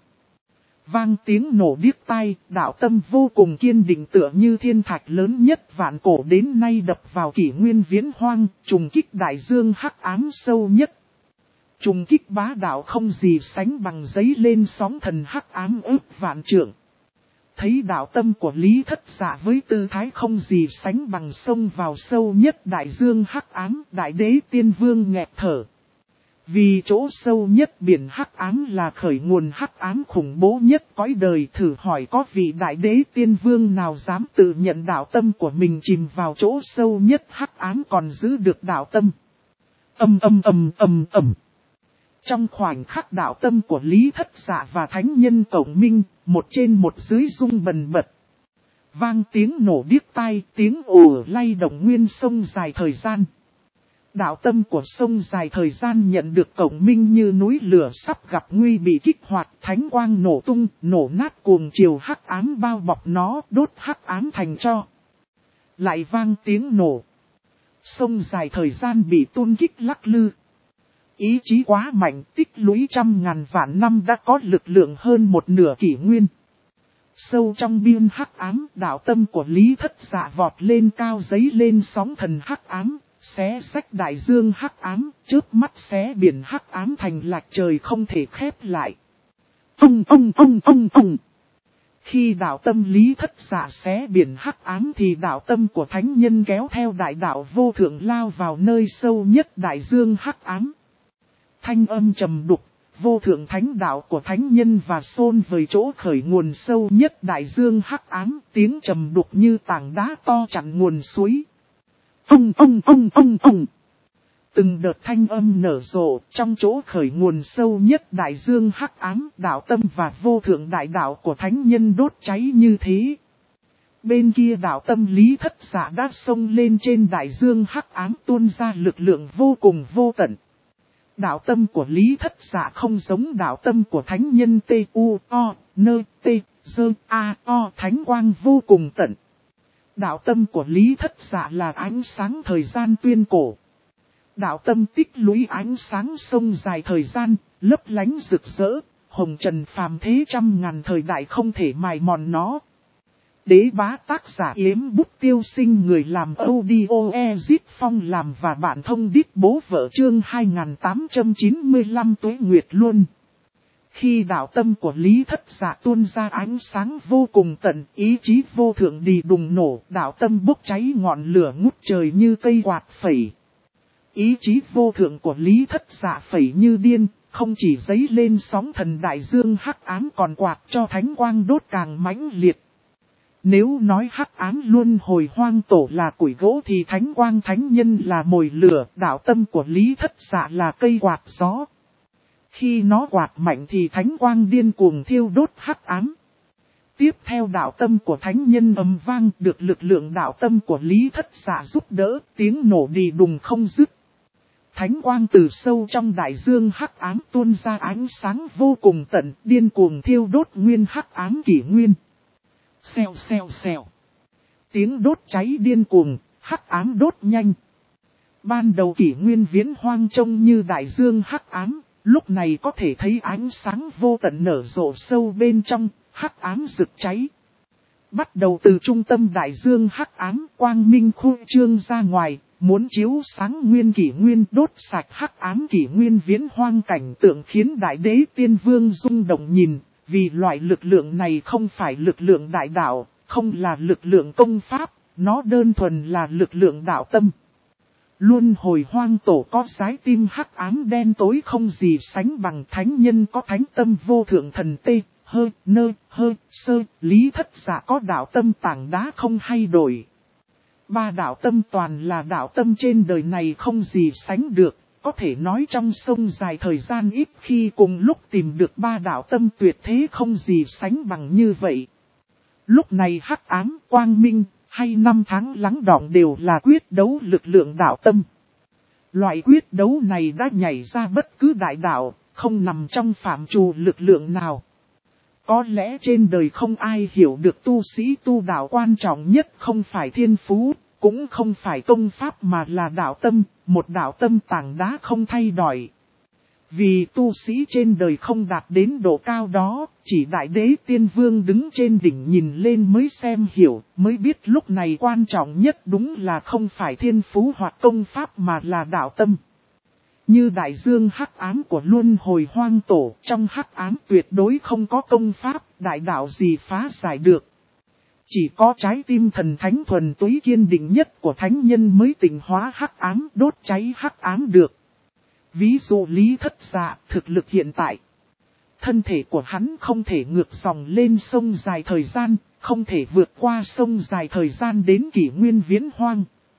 Vang tiếng nổ điếc tai, đạo tâm vô cùng kiên định tựa như thiên thạch lớn nhất vạn cổ đến nay đập vào kỷ nguyên viễn hoang, trùng kích đại dương hắc ám sâu nhất. Trùng kích bá đạo không gì sánh bằng giấy lên sóng thần hắc ám ước vạn trượng. Thấy đạo tâm của Lý Thất Dạ với tư thái không gì sánh bằng sông vào sâu nhất đại dương hắc ám, đại đế tiên vương nghẹt thở. Vì chỗ sâu nhất biển hắc ám là khởi nguồn hắc ám khủng bố nhất cõi đời, thử hỏi có vị đại đế tiên vương nào dám tự nhận đạo tâm của mình chìm vào chỗ sâu nhất hắc ám còn giữ được đạo tâm. Trong khoảnh khắc đạo tâm của Lý Thất Dạ và thánh nhân cộng minh, một trên một dưới rung bần bật. Vang tiếng nổ điếc tai, tiếng ồ lay động nguyên sông dài thời gian. Đạo tâm của sông dài thời gian nhận được cộng minh như núi lửa sắp gặp nguy bị kích hoạt, thánh quang nổ tung, nổ nát cuồng chiều hắc ám bao bọc nó, đốt hắc ám thành tro. Lại vang tiếng nổ. Sông dài thời gian bị tuôn kích lắc lư. Ý chí quá mạnh, tích lũy trăm ngàn vạn năm đã có lực lượng hơn một nửa kỷ nguyên. Sâu trong biên hắc ám, đạo tâm của Lý Thất Dạ vọt lên cao giấy lên sóng thần hắc ám, xé xách đại dương hắc ám, chớp mắt xé biển hắc ám thành lạch trời không thể khép lại. Khi đạo tâm Lý Thất Dạ xé biển hắc ám thì đạo tâm của thánh nhân kéo theo đại đạo vô thượng lao vào nơi sâu nhất đại dương hắc ám. Thanh âm trầm đục, vô thượng thánh đạo của thánh nhân và xôn với chỗ khởi nguồn sâu nhất đại dương hắc ám, tiếng trầm đục như tảng đá to chặn nguồn suối. Từng đợt thanh âm nở rộ, trong chỗ khởi nguồn sâu nhất đại dương hắc ám, đạo tâm và vô thượng đại đạo của thánh nhân đốt cháy như thế. Bên kia đạo tâm Lý Thất Dạ đã xông lên trên đại dương hắc ám tuôn ra lực lượng vô cùng vô tận. Đạo tâm của Lý Thất Dạ không giống đạo tâm của thánh nhân T.U.O.N.T.Z.A.O. thánh quang vô cùng tận. Đạo tâm của Lý Thất Dạ là ánh sáng thời gian tuyên cổ. Đạo tâm tích lũy ánh sáng sông dài thời gian, lấp lánh rực rỡ, hồng trần phàm thế trăm ngàn thời đại không thể mài mòn nó. Đế bá tác giả Yếm Bút Tiêu Sinh, người làm audio Ezit Phong làm và bản thông đít bố vợ chương 2895 Tuế Nguyệt luôn. Khi đạo tâm của Lý Thất Dạ tuôn ra ánh sáng vô cùng tận, ý chí vô thượng đi đùng nổ, đạo tâm bốc cháy ngọn lửa ngút trời như cây quạt phẩy. Ý chí vô thượng của Lý Thất Dạ phẩy như điên, không chỉ giấy lên sóng thần đại dương hắc ám còn quạt cho thánh quang đốt càng mãnh liệt. Nếu nói hắc ám luân hồi hoang tổ là củi gỗ thì thánh quang thánh nhân là mồi lửa, đạo tâm của Lý Thất Dạ là cây quạt gió. Khi nó quạt mạnh thì thánh quang điên cuồng thiêu đốt hắc ám. Tiếp theo đạo tâm của thánh nhân ầm vang, được lực lượng đạo tâm của Lý Thất Dạ giúp đỡ, tiếng nổ đi đùng không dứt. Thánh quang từ sâu trong đại dương hắc ám tuôn ra ánh sáng vô cùng tận, điên cuồng thiêu đốt nguyên hắc ám kỷ nguyên. Xèo xèo xèo. Tiếng đốt cháy điên cuồng, hắc ám đốt nhanh. Ban đầu kỷ nguyên viễn hoang trông như đại dương hắc ám, lúc này có thể thấy ánh sáng vô tận nở rộ sâu bên trong, hắc ám rực cháy. Bắt đầu từ trung tâm đại dương hắc ám, quang minh khuếch trương ra ngoài, muốn chiếu sáng nguyên kỷ nguyên, đốt sạch hắc ám kỷ nguyên viễn hoang, cảnh tượng khiến đại đế tiên vương rung động nhìn, vì loại lực lượng này không phải lực lượng đại đạo, không là lực lượng công pháp, nó đơn thuần là lực lượng đạo tâm. Luân hồi hoang tổ có trái tim hắc ám đen tối không gì sánh bằng, thánh nhân có thánh tâm vô thượng thần tê, hơ, nơ, hơ, sơ, Lý Thất Dạ có đạo tâm tảng đá không hay đổi. Ba đạo tâm toàn là đạo tâm trên đời này không gì sánh được, có thể nói trong sông dài thời gian ít khi cùng lúc tìm được ba đạo tâm tuyệt thế không gì sánh bằng như vậy. Lúc này hắc ám, quang minh, hay năm tháng lắng đọng đều là quyết đấu lực lượng đạo tâm. Loại quyết đấu này đã nhảy ra bất cứ đại đạo, không nằm trong phạm trù lực lượng nào. Có lẽ trên đời không ai hiểu được tu sĩ tu đạo quan trọng nhất không phải thiên phú, cũng không phải công pháp mà là đạo tâm, một đạo tâm tảng đá không thay đổi. Vì tu sĩ trên đời không đạt đến độ cao đó, chỉ đại đế tiên vương đứng trên đỉnh nhìn lên mới xem hiểu, mới biết lúc này quan trọng nhất đúng là không phải thiên phú hoặc công pháp mà là đạo tâm. Như đại dương hắc ám của luân hồi hoang tổ, trong hắc ám tuyệt đối không có công pháp, đại đạo gì phá giải được. Chỉ có trái tim thần thánh thuần túy kiên định nhất của thánh nhân mới tịnh hóa hắc ám, đốt cháy hắc ám được. Ví dụ Lý Thất Dạ, thực lực hiện tại. Thân thể của hắn không thể ngược dòng lên sông dài thời gian, không thể vượt qua sông dài thời gian đến kỷ nguyên viễn hoang.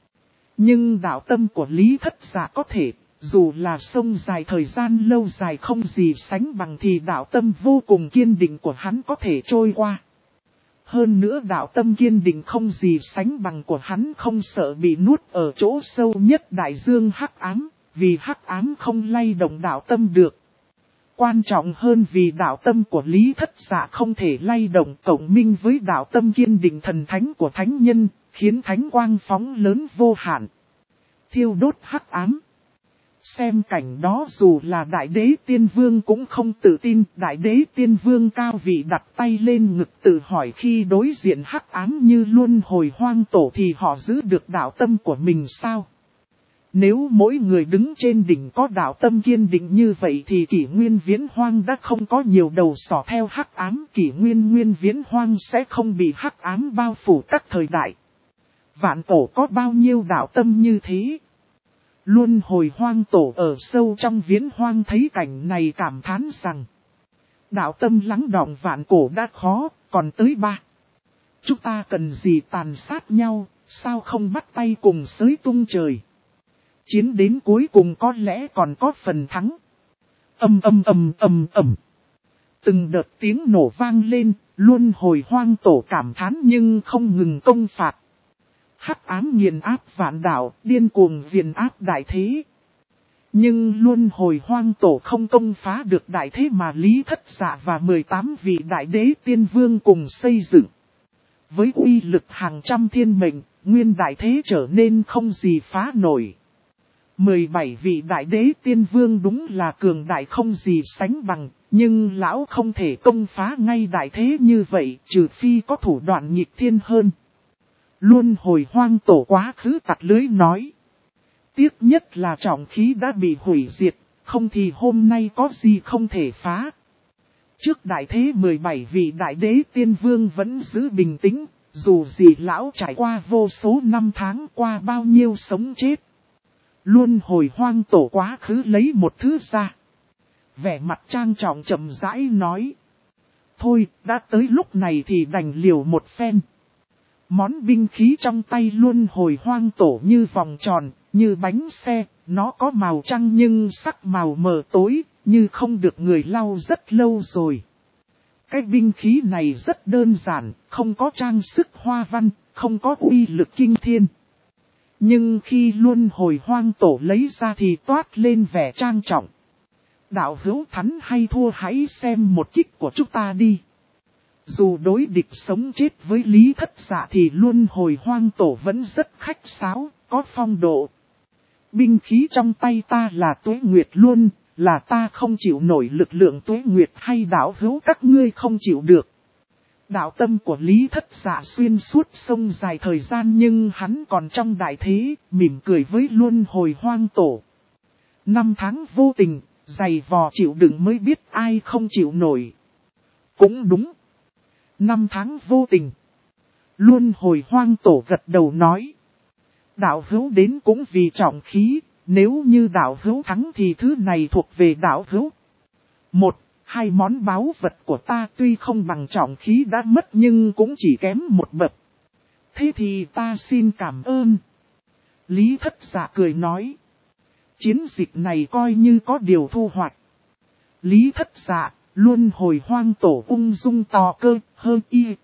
Nhưng đạo tâm của Lý Thất Dạ có thể, dù là sông dài thời gian lâu dài không gì sánh bằng thì đạo tâm vô cùng kiên định của hắn có thể trôi qua. Hơn nữa đạo tâm kiên định không gì sánh bằng của hắn không sợ bị nuốt ở chỗ sâu nhất đại dương hắc ám, vì hắc ám không lay động đạo tâm được. Quan trọng hơn vì đạo tâm của Lý Thất Dạ không thể lay động cộng minh với đạo tâm kiên định thần thánh của thánh nhân, khiến thánh quang phóng lớn vô hạn. Thiêu đốt hắc ám. Xem cảnh đó dù là đại đế tiên vương cũng không tự tin, đại đế tiên vương cao vị đặt tay lên ngực tự hỏi khi đối diện hắc ám như luân hồi hoang tổ thì họ giữ được đạo tâm của mình sao? Nếu mỗi người đứng trên đỉnh có đạo tâm kiên định như vậy thì kỷ nguyên viễn hoang đã không có nhiều đầu sỏ theo hắc ám, kỷ nguyên viễn hoang sẽ không bị hắc ám bao phủ các thời đại. Vạn tổ có bao nhiêu đạo tâm như thế? Luân hồi hoang tổ ở sâu trong viễn hoang thấy cảnh này cảm thán rằng đạo tâm lắng đọng vạn cổ đã khó, còn tới ba. Chúng ta cần gì tàn sát nhau, sao không bắt tay cùng xới tung trời. Chiến đến cuối cùng có lẽ còn có phần thắng. Ầm ầm ầm ầm ầm. Từng đợt tiếng nổ vang lên, luân hồi hoang tổ cảm thán nhưng không ngừng công phạt. Hắc ám nghiền áp vạn đạo, điên cuồng viền áp đại thế. Nhưng luân hồi hoang tổ không công phá được đại thế mà Lý Thất Dạ và 18 vị đại đế tiên vương cùng xây dựng. Với uy lực hàng trăm thiên mệnh, nguyên đại thế trở nên không gì phá nổi. 17 vị đại đế tiên vương đúng là cường đại không gì sánh bằng, nhưng lão không thể công phá ngay đại thế như vậy, trừ phi có thủ đoạn nghịch thiên hơn. Luân hồi hoang tổ quá khứ tặc lưới nói. Tiếc nhất là trọng khí đã bị hủy diệt, không thì hôm nay có gì không thể phá. Trước đại thế 17 vị đại đế tiên vương vẫn giữ bình tĩnh, dù gì lão trải qua vô số năm tháng, qua bao nhiêu sống chết. Luân hồi hoang tổ quá khứ lấy một thứ ra. Vẻ mặt trang trọng chậm rãi nói. Thôi, đã tới lúc này thì đành liều một phen. Món binh khí trong tay luân hồi hoang tổ như vòng tròn, như bánh xe, nó có màu trắng nhưng sắc màu mờ tối, như không được người lau rất lâu rồi. Cái binh khí này rất đơn giản, không có trang sức hoa văn, không có uy lực kinh thiên. Nhưng khi luân hồi hoang tổ lấy ra thì toát lên vẻ trang trọng. Đạo hữu thắng hay thua hãy xem một kích của chúng ta đi. Dù đối địch sống chết với Lý Thất Dạ thì luân hồi hoang tổ vẫn rất khách sáo, có phong độ. Binh khí trong tay ta là Tuế Nguyệt Luân, là ta không chịu nổi lực lượng Tuế Nguyệt hay đạo hữu các ngươi không chịu được. Đạo tâm của Lý Thất Dạ xuyên suốt sông dài thời gian nhưng hắn còn trong đại thế, mỉm cười với luân hồi hoang tổ. 5 tháng vô tình, dày vò chịu đựng mới biết ai không chịu nổi. Cũng đúng. 5 tháng vô tình. Luân hồi hoang tổ gật đầu nói. Đạo hữu đến cũng vì trọng khí, nếu như đạo hữu thắng thì thứ này thuộc về đạo hữu. 1-2 món báu vật của ta tuy không bằng trọng khí đã mất nhưng cũng chỉ kém một bậc. Thế thì ta xin cảm ơn. Lý Thất Dạ cười nói. Chiến dịch này coi như có điều thu hoạch. Lý Thất Dạ, luân hồi hoang tổ ung dung tò cơ, hơn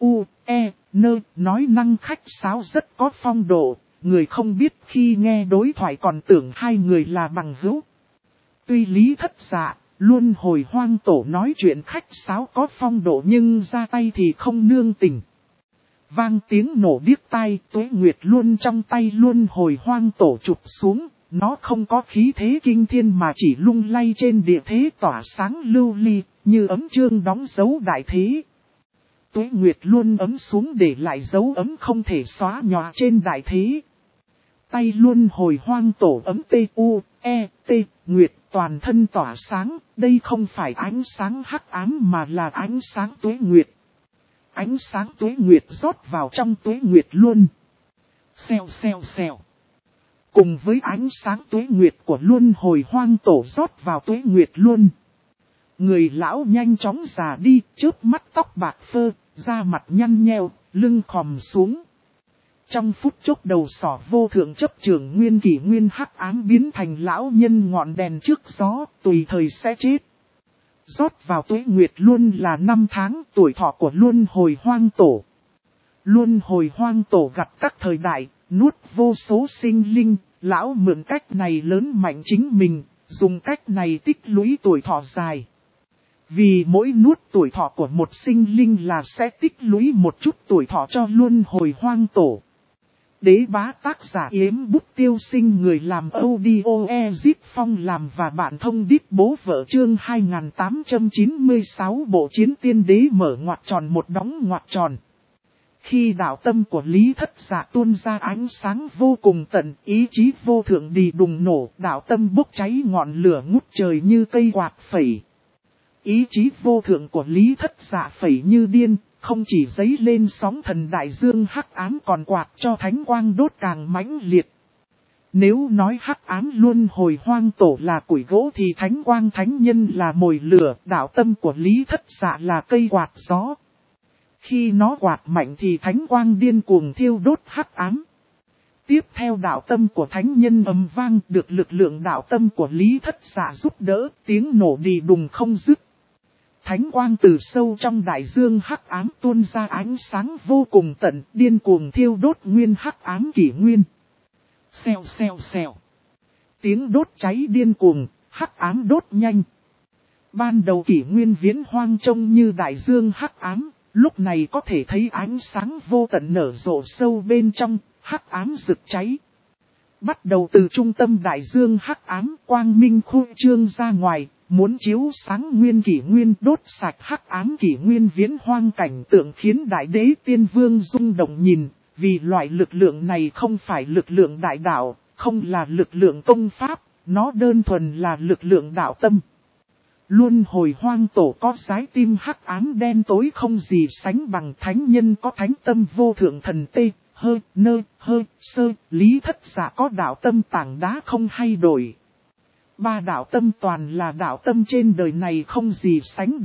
nói năng khách sáo rất có phong độ. Người không biết khi nghe đối thoại còn tưởng hai người là bằng hữu. Tuy Lý Thất Dạ, luân hồi hoang tổ nói chuyện khách sáo có phong độ nhưng ra tay thì không nương tình. Vang tiếng nổ điếc tai, Tuế Nguyệt Luân trong tay luân hồi hoang tổ chụp xuống. Nó không có khí thế kinh thiên mà chỉ lung lay trên địa thế tỏa sáng lưu ly, như ấm chương đóng dấu đại thế. Tuế Nguyệt Luân ấm xuống để lại dấu ấm không thể xóa nhòa trên đại thế. Tay luân hồi hoang tổ ấm T Nguyệt toàn thân tỏa sáng, đây không phải ánh sáng hắc ám mà là ánh sáng Tuế Nguyệt. Ánh sáng Tuế Nguyệt rót vào trong Tuế Nguyệt Luân. Xèo xèo xèo. Cùng với ánh sáng Tuế Nguyệt của luân hồi hoang tổ rót vào Tuế Nguyệt Luân. Người lão nhanh chóng già đi, chớp mắt tóc bạc phơ, da mặt nhăn nheo, lưng khòm xuống. Trong phút chốc đầu sỏ vô thượng chấp trưởng nguyên kỷ nguyên hắc ám biến thành lão nhân ngọn đèn trước gió, tùy thời sẽ chết. Rót vào Tuế Nguyệt Luân là 5 tháng tuổi thọ của luân hồi hoang tổ. Luân hồi hoang tổ gặp các thời đại, nuốt vô số sinh linh, lão mượn cách này lớn mạnh chính mình, dùng cách này tích lũy tuổi thọ dài. Vì mỗi nuốt tuổi thọ của một sinh linh là sẽ tích lũy một chút tuổi thọ cho luân hồi hoang tổ. Đế bá tác giả Yếm Bút Tiêu Sinh, người làm audio Ezip Phong làm và bạn thông đít bố vợ chương 2896 bộ chiến tiên đế mở ngoặc tròn một đóng ngoặc tròn. Khi đạo tâm của Lý Thất Dạ tuôn ra ánh sáng vô cùng tận, ý chí vô thượng đi đùng nổ, đạo tâm bốc cháy ngọn lửa ngút trời như cây quạt phẩy. Ý chí vô thượng của Lý Thất Dạ phẩy như điên, không chỉ giấy lên sóng thần đại dương hắc ám còn quạt cho thánh quang đốt càng mãnh liệt. Nếu nói hắc ám luân hồi hoang tổ là củi gỗ thì thánh quang thánh nhân là mồi lửa, đạo tâm của Lý Thất Dạ là cây quạt gió. Khi nó quạt mạnh thì thánh quang điên cuồng thiêu đốt hắc ám. Tiếp theo đạo tâm của thánh nhân ầm vang, được lực lượng đạo tâm của Lý Thất Dạ giúp đỡ, tiếng nổ đi đùng không dứt. Thánh quang từ sâu trong đại dương hắc ám tuôn ra ánh sáng vô cùng tận, điên cuồng thiêu đốt nguyên hắc ám kỷ nguyên. Xèo xèo xèo. Tiếng đốt cháy điên cuồng, hắc ám đốt nhanh. Ban đầu kỷ nguyên viễn hoang trông như đại dương hắc ám, lúc này có thể thấy ánh sáng vô tận nở rộ sâu bên trong, hắc ám rực cháy. Bắt đầu từ trung tâm đại dương hắc ám, quang minh khuếch trương ra ngoài, muốn chiếu sáng nguyên kỷ nguyên, đốt sạch hắc ám kỷ nguyên viễn hoang, cảnh tượng khiến đại đế tiên vương rung động nhìn, vì loại lực lượng này không phải lực lượng đại đạo, không là lực lượng công pháp, nó đơn thuần là lực lượng đạo tâm. Luân hồi hoang tổ có trái tim hắc ám đen tối không gì sánh bằng, thánh nhân có thánh tâm vô thượng thần tê, sơ, Lý Thất Dạ có đạo tâm tảng đá không hay đổi. Ba đạo tâm toàn là đạo tâm trên đời này không gì sánh được,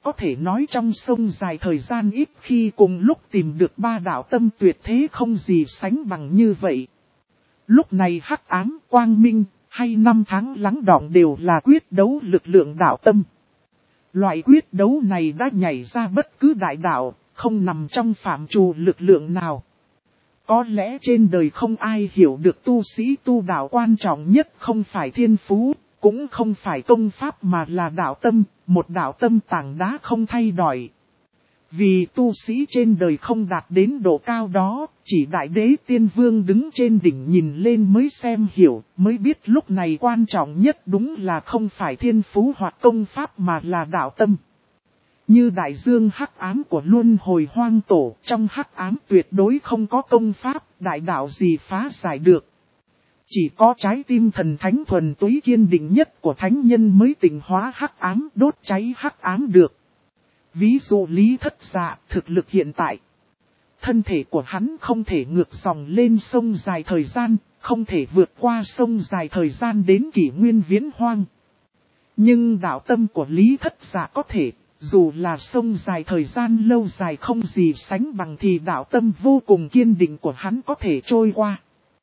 có thể nói trong sông dài thời gian ít khi cùng lúc tìm được ba đạo tâm tuyệt thế không gì sánh bằng như vậy. Lúc này hắc ám, quang minh, hay năm tháng lắng đọng đều là quyết đấu lực lượng đạo tâm. Loại quyết đấu này đã nhảy ra bất cứ đại đạo, không nằm trong phạm trù lực lượng nào. Có lẽ trên đời không ai hiểu được tu sĩ tu đạo quan trọng nhất không phải thiên phú, cũng không phải công pháp mà là đạo tâm, một đạo tâm tảng đá không thay đổi. Vì tu sĩ trên đời không đạt đến độ cao đó, chỉ đại đế tiên vương đứng trên đỉnh nhìn lên mới xem hiểu, mới biết lúc này quan trọng nhất đúng là không phải thiên phú hoặc công pháp mà là đạo tâm. Như đại dương hắc ám của luân hồi hoang tổ, trong hắc ám tuyệt đối không có công pháp, đại đạo gì phá giải được. Chỉ có trái tim thần thánh thuần túy kiên định nhất của thánh nhân mới tỉnh hóa hắc ám, đốt cháy hắc ám được. Ví dụ Lý Thất Dạ, thực lực hiện tại. Thân thể của hắn không thể ngược dòng lên sông dài thời gian, không thể vượt qua sông dài thời gian đến kỷ nguyên viễn hoang. Nhưng đạo tâm của Lý Thất Dạ có thể, dù là sông dài thời gian lâu dài không gì sánh bằng thì đạo tâm vô cùng kiên định của hắn có thể trôi qua.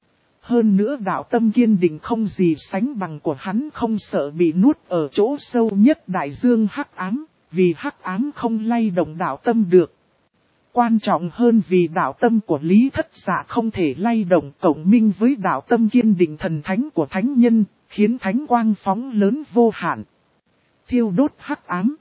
Hơn nữa đạo tâm kiên định không gì sánh bằng của hắn không sợ bị nuốt ở chỗ sâu nhất đại dương hắc ám, vì hắc ám không lay động đạo tâm được. Quan trọng hơn vì đạo tâm của Lý Thất Dạ không thể lay động cộng minh với đạo tâm kiên định thần thánh của thánh nhân, khiến thánh quang phóng lớn vô hạn. Thiêu đốt hắc ám.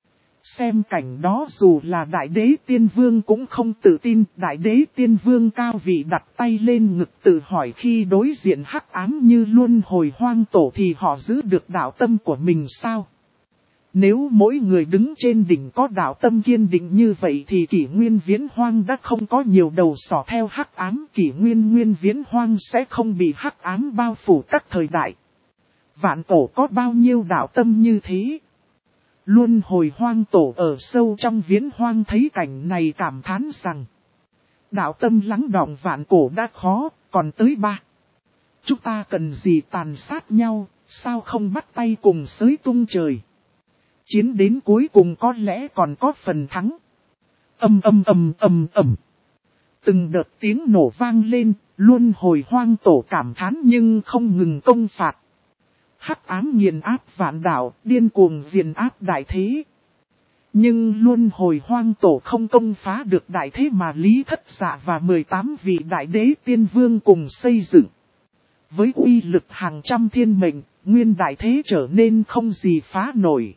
Xem cảnh đó dù là đại đế tiên vương cũng không tự tin, đại đế tiên vương cao vị đặt tay lên ngực tự hỏi khi đối diện hắc ám như luân hồi hoang tổ thì họ giữ được đạo tâm của mình sao? Nếu mỗi người đứng trên đỉnh có đạo tâm kiên định như vậy thì kỷ nguyên viễn hoang đã không có nhiều đầu sỏ theo hắc ám, kỷ nguyên viễn hoang sẽ không bị hắc ám bao phủ các thời đại. Vạn tổ có bao nhiêu đạo tâm như thế? Luân hồi hoang tổ ở sâu trong viễn hoang thấy cảnh này cảm thán rằng đạo tâm lắng đọng vạn cổ đã khó, còn tới ba. Chúng ta cần gì tàn sát nhau, sao không bắt tay cùng xới tung trời. Chiến đến cuối cùng có lẽ còn có phần thắng. Ầm. Từng đợt tiếng nổ vang lên, luân hồi hoang tổ cảm thán nhưng không ngừng công phạt. Hắc ám nghiền áp vạn đạo, điên cuồng viền áp đại thế. Nhưng luân hồi hoang tổ không công phá được đại thế mà Lý Thất Dạ và 18 vị đại đế tiên vương cùng xây dựng. Với uy lực hàng trăm thiên mệnh, nguyên đại thế trở nên không gì phá nổi.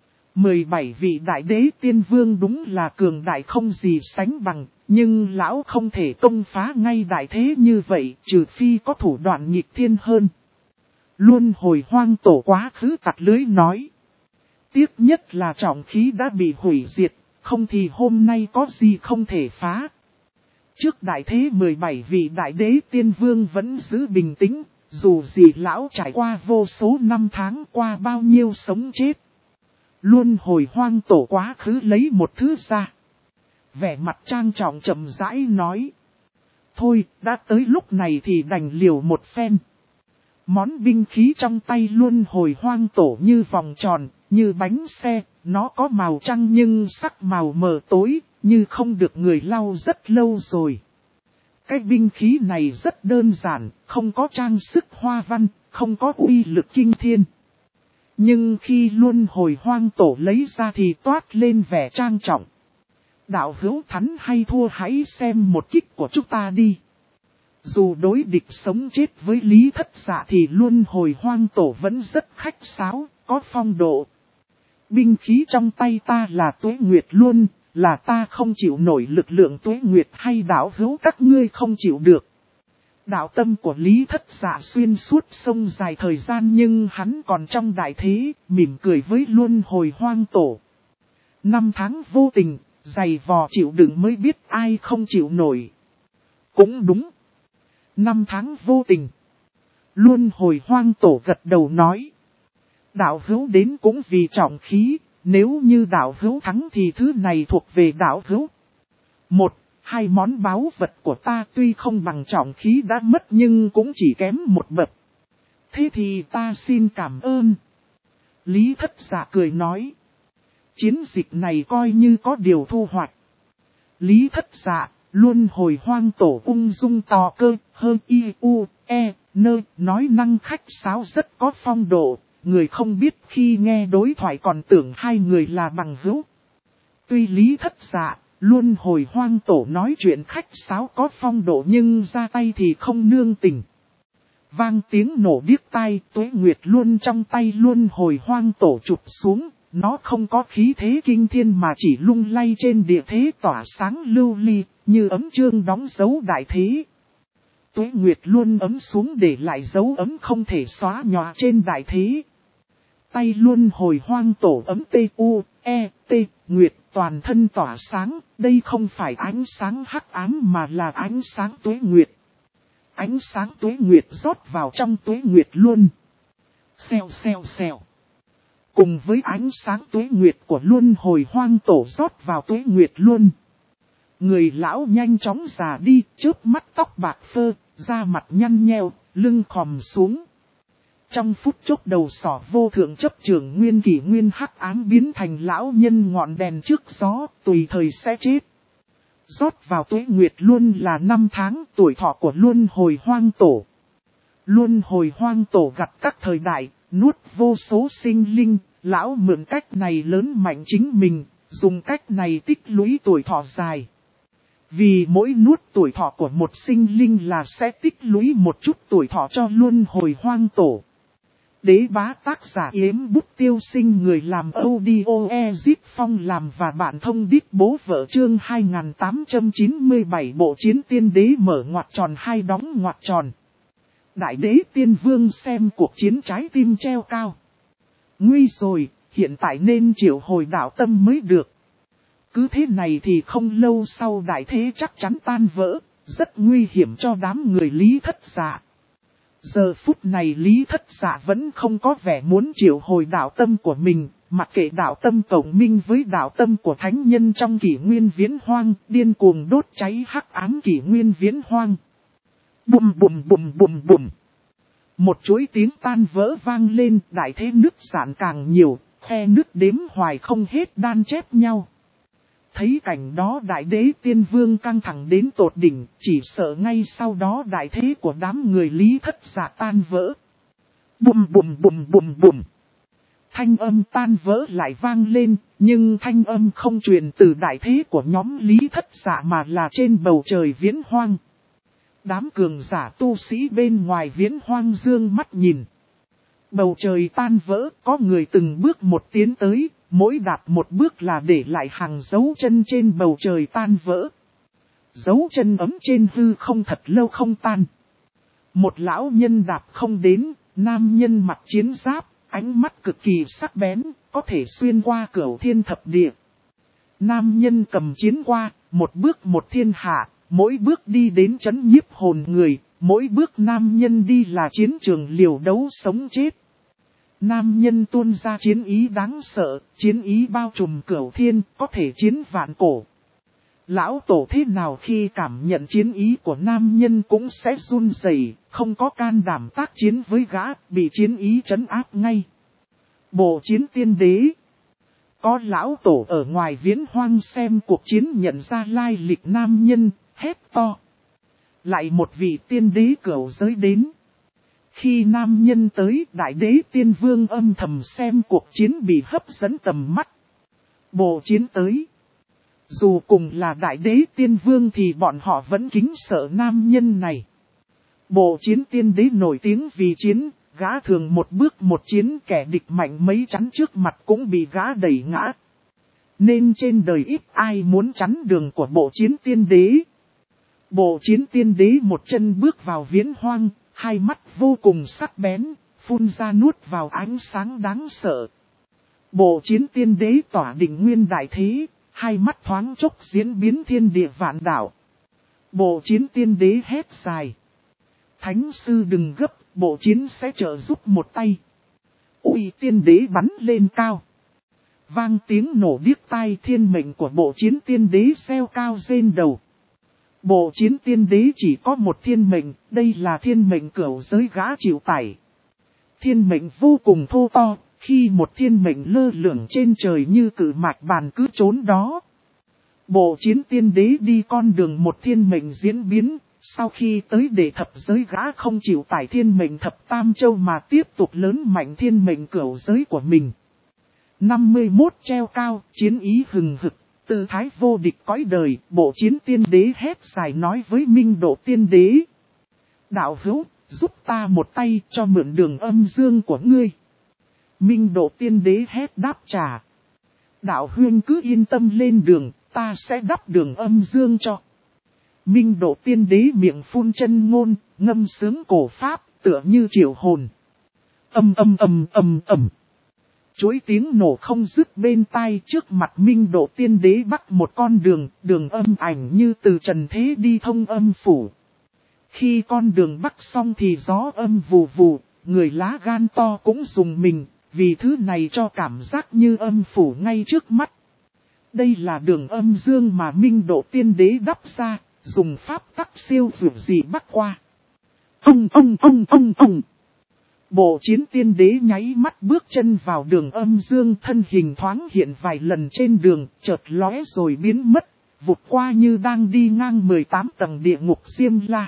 17 vị đại đế tiên vương đúng là cường đại không gì sánh bằng, nhưng lão không thể công phá ngay đại thế như vậy, trừ phi có thủ đoạn nghịch thiên hơn. Luân hồi hoang tổ quá khứ tặc lưới nói. Tiếc nhất là trọng khí đã bị hủy diệt, không thì hôm nay có gì không thể phá. Trước đại thế 17 vị đại đế tiên vương vẫn giữ bình tĩnh, dù gì lão trải qua vô số năm tháng qua bao nhiêu sống chết. Luân hồi hoang tổ quá khứ lấy một thứ ra. Vẻ mặt trang trọng chậm rãi nói. Thôi, đã tới lúc này thì đành liều một phen. Món binh khí trong tay luân hồi hoang tổ như vòng tròn, như bánh xe, nó có màu trắng nhưng sắc màu mờ tối, như không được người lau rất lâu rồi. Cái binh khí này rất đơn giản, không có trang sức hoa văn, không có uy lực kinh thiên. Nhưng khi luân hồi hoang tổ lấy ra thì toát lên vẻ trang trọng. Đạo hữu thắng hay thua hãy xem một kích của chúng ta đi. Dù đối địch sống chết với Lý Thất Dạ thì luân hồi hoang tổ vẫn rất khách sáo, có phong độ. Binh khí trong tay ta là Tuế Nguyệt Luân, là ta không chịu nổi lực lượng Tuế Nguyệt hay đạo hữu các ngươi không chịu được. Đạo tâm của Lý Thất Dạ xuyên suốt sông dài thời gian nhưng hắn còn trong đại thế, mỉm cười với luân hồi hoang tổ. Năm tháng vô tình, dày vò chịu đựng mới biết ai không chịu nổi. Cũng đúng. Năm tháng vô tình. Luân hồi hoang tổ gật đầu nói. Đạo hữu đến cũng vì trọng khí, nếu như đạo hữu thắng thì thứ này thuộc về đạo hữu. Hai món báu vật của ta tuy không bằng trọng khí đã mất nhưng cũng chỉ kém một bậc. Thế thì ta xin cảm ơn. Lý Thất Dạ cười nói. Chiến dịch này coi như có điều thu hoạch. Lý Thất Dạ, Luân Hồi Hoang Tổ ung dung tò cơ, hơn y u, e, nơ, nói năng khách sáo rất có phong độ, người không biết khi nghe đối thoại còn tưởng hai người là bằng hữu. Tuy Lý Thất Dạ, Luân Hồi Hoang Tổ nói chuyện khách sáo có phong độ nhưng ra tay thì không nương tình. Vang tiếng nổ điếc tai, Tuế Nguyệt Luân trong tay Luân Hồi Hoang Tổ chụp xuống, nó không có khí thế kinh thiên mà chỉ lung lay trên địa thế tỏa sáng lưu ly, như ấm chương đóng dấu đại thế. Tuế Nguyệt Luân ấm xuống để lại dấu ấm không thể xóa nhòa trên đại thế. Tay Luân Hồi Hoang Tổ ấm T-U-E-T, Nguyệt toàn thân tỏa sáng, đây không phải ánh sáng hắc ám mà là ánh sáng Tuế Nguyệt. Ánh sáng Tuế Nguyệt rót vào trong Tuế Nguyệt Luân. Xèo xèo xèo. Cùng với ánh sáng Tuế Nguyệt của Luân Hồi Hoang Tổ rót vào Tuế Nguyệt Luân. Người lão nhanh chóng già đi, chớp mắt tóc bạc phơ, da mặt nhăn nheo, lưng khòm xuống. Trong phút chốc đầu sỏ vô thượng chấp trưởng nguyên kỷ nguyên hắc ám biến thành lão nhân ngọn đèn trước gió, tùy thời sẽ chết. Rót vào Tuế Nguyệt Luân là 5 tháng tuổi thọ của Luân Hồi Hoang Tổ. Luân Hồi Hoang Tổ gặt các thời đại, nuốt vô số sinh linh, lão mượn cách này lớn mạnh chính mình, dùng cách này tích lũy tuổi thọ dài. Vì mỗi nuốt tuổi thọ của một sinh linh là sẽ tích lũy một chút tuổi thọ cho Luân Hồi Hoang Tổ. Đế bá tác giả Yếm Bút Tiêu Sinh, người làm audio Ezip Phong làm và bạn thông đít bố vợ, chương 2897 bộ chiến tiên đế mở ngoặc tròn hai đóng ngoặc tròn. Đại đế tiên vương xem cuộc chiến trái tim treo cao. Nguy rồi, hiện tại nên triệu hồi đạo tâm mới được. Cứ thế này thì không lâu sau đại thế chắc chắn tan vỡ, rất nguy hiểm cho đám người Lý Thất Dạ. Giờ phút này Lý Thất Dạ vẫn không có vẻ muốn triệu hồi đạo tâm của mình, mặc kệ đạo tâm cộng minh với đạo tâm của thánh nhân trong kỷ nguyên viễn hoang, điên cuồng đốt cháy hắc ám kỷ nguyên viễn hoang. Bùm bùm bùm bùm bùm. Một chuỗi tiếng tan vỡ vang lên, đại thế nứt giãn càng nhiều, khe nứt đếm hoài không hết đan chép nhau. Thấy cảnh đó đại đế tiên vương căng thẳng đến tột đỉnh, chỉ sợ ngay sau đó đại thế của đám người Lý Thất Dạ tan vỡ. Bùm bùm bùm bùm bùm. Thanh âm tan vỡ lại vang lên, nhưng thanh âm không truyền từ đại thế của nhóm Lý Thất Dạ mà là trên bầu trời viễn hoang. Đám cường giả tu sĩ bên ngoài viễn hoang dương mắt nhìn. Bầu trời tan vỡ, có người từng bước một tiến tới, mỗi đạp một bước là để lại hàng dấu chân trên bầu trời tan vỡ. Dấu chân ấm trên hư không thật lâu không tan. Một lão nhân đạp không đến, nam nhân mặc chiến giáp, ánh mắt cực kỳ sắc bén, có thể xuyên qua cửu thiên thập địa. Nam nhân cầm chiến qua, một bước một thiên hạ, mỗi bước đi đến chấn nhiếp hồn người, mỗi bước nam nhân đi là chiến trường liều đấu sống chết. Nam nhân tuôn ra chiến ý đáng sợ, chiến ý bao trùm cửu thiên, có thể chiến vạn cổ. Lão tổ thế nào khi cảm nhận chiến ý của nam nhân cũng sẽ run rẩy, không có can đảm tác chiến với gã, bị chiến ý trấn áp ngay. Bộ chiến tiên đế. Có lão tổ ở ngoài viễn hoang xem cuộc chiến nhận ra lai lịch nam nhân, hét to. Lại một vị tiên đế cửu giới đến. Khi nam nhân tới, đại đế tiên vương âm thầm xem cuộc chiến bị hấp dẫn tầm mắt. Bộ chiến tới. Dù cùng là đại đế tiên vương thì bọn họ vẫn kính sợ nam nhân này. Bộ chiến tiên đế nổi tiếng vì chiến, gã thường một bước một chiến, kẻ địch mạnh mấy chắn trước mặt cũng bị gã đẩy ngã. Nên trên đời ít ai muốn chắn đường của bộ chiến tiên đế. Bộ chiến tiên đế một chân bước vào viễn hoang, hai mắt vô cùng sắc bén, phun ra nuốt vào ánh sáng đáng sợ. Bộ chiến tiên đế tỏa đỉnh nguyên đại thế, hai mắt thoáng chốc diễn biến thiên địa vạn đảo. Bộ chiến tiên đế hét dài. Thánh sư đừng gấp, bộ chiến sẽ trợ giúp một tay. Uy tiên đế bắn lên cao. Vang tiếng nổ điếc tai, thiên mệnh của bộ chiến tiên đế xeo cao trên đầu. Bộ chiến tiên đế chỉ có một thiên mệnh, đây là thiên mệnh cửu giới gã chịu tải. Thiên mệnh vô cùng thô to, Khi một thiên mệnh lơ lửng trên trời như cự mạch bàn cứ trốn đó. Bộ chiến tiên đế đi con đường một thiên mệnh diễn biến, sau khi tới đệ thập giới gã không chịu tải thiên mệnh thập tam châu mà tiếp tục lớn mạnh thiên mệnh cửu giới của mình. 51 treo cao, chiến ý hừng hực, tư thái vô địch cõi đời, bộ chiến tiên đế hét dài nói với Minh Độ tiên đế. Đạo hữu, giúp ta một tay cho mượn đường âm dương của ngươi. Minh Độ tiên đế hét đáp trả. Đạo huynh cứ yên tâm lên đường, ta sẽ đắp đường âm dương cho. Minh Độ tiên đế miệng phun chân ngôn, ngâm sướng cổ pháp, tựa như triệu hồn. Ầm ầm ầm ầm ầm. Chuỗi tiếng nổ không dứt bên tai, trước mặt Minh Độ tiên đế bắt một con đường âm ảnh như từ trần thế đi thông âm phủ. Khi con đường bắt xong thì gió âm vù vù, người lá gan to cũng dùng mình, vì thứ này cho cảm giác như âm phủ ngay trước mắt. Đây là đường âm dương mà Minh Độ tiên đế đắp ra, dùng pháp tắc siêu dược gì bắt qua. Ông. Bộ chiến tiên đế nháy mắt bước chân vào đường âm dương, thân hình thoáng hiện vài lần trên đường, chợt lóe rồi biến mất, vụt qua như đang đi ngang 18 tầng địa ngục Diêm La.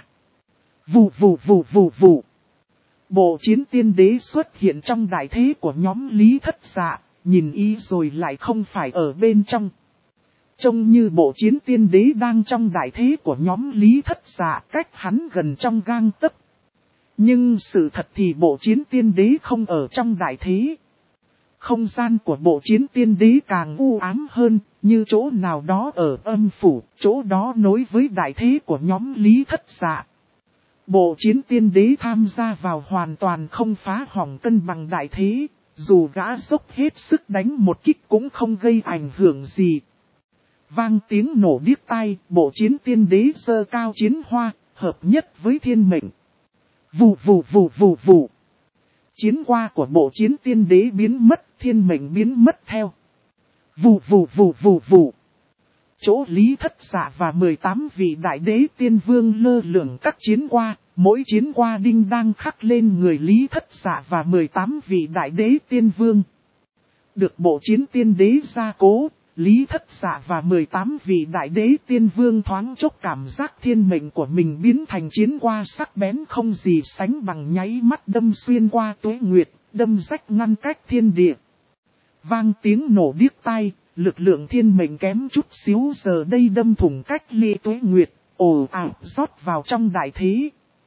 Vù. Bộ chiến tiên đế xuất hiện trong đại thế của nhóm Lý Thất Dạ, nhìn ý rồi lại không phải ở bên trong. Trông như bộ chiến tiên đế đang trong đại thế của nhóm Lý Thất Dạ, cách hắn gần trong gang tấc. Nhưng sự thật thì bộ chiến tiên đế không ở trong đại thế. Không gian của bộ chiến tiên đế càng u ám hơn, như chỗ nào đó ở âm phủ, chỗ đó nối với đại thế của nhóm Lý Thất Dạ. Bộ chiến tiên đế tham gia vào hoàn toàn không phá hỏng cân bằng đại thế, dù gã dốc hết sức đánh một kích cũng không gây ảnh hưởng gì. Vang tiếng nổ điếc tai, bộ chiến tiên đế giơ cao chiến hoa, hợp nhất với thiên mệnh. Vù. Chiến hoa của bộ chiến tiên đế biến mất, thiên mệnh biến mất theo. Vù. Chỗ Lý Thất Dạ và 18 vị đại đế tiên vương lơ lửng các chiến hoa, mỗi chiến hoa đinh đang khắc lên người Lý Thất Dạ và 18 vị đại đế tiên vương. Được bộ chiến tiên đế gia cố, Lý Thất Dạ và 18 vị đại đế tiên vương thoáng chốc cảm giác thiên mệnh của mình biến thành chiến hoa sắc bén không gì sánh bằng, nháy mắt đâm xuyên qua tuế nguyệt, đâm rách ngăn cách thiên địa. Vang tiếng nổ điếc tai, lực lượng thiên mệnh kém chút xíu giờ đây đâm thủng cách ly tuế nguyệt, ồ ạt rót vào trong đại thế.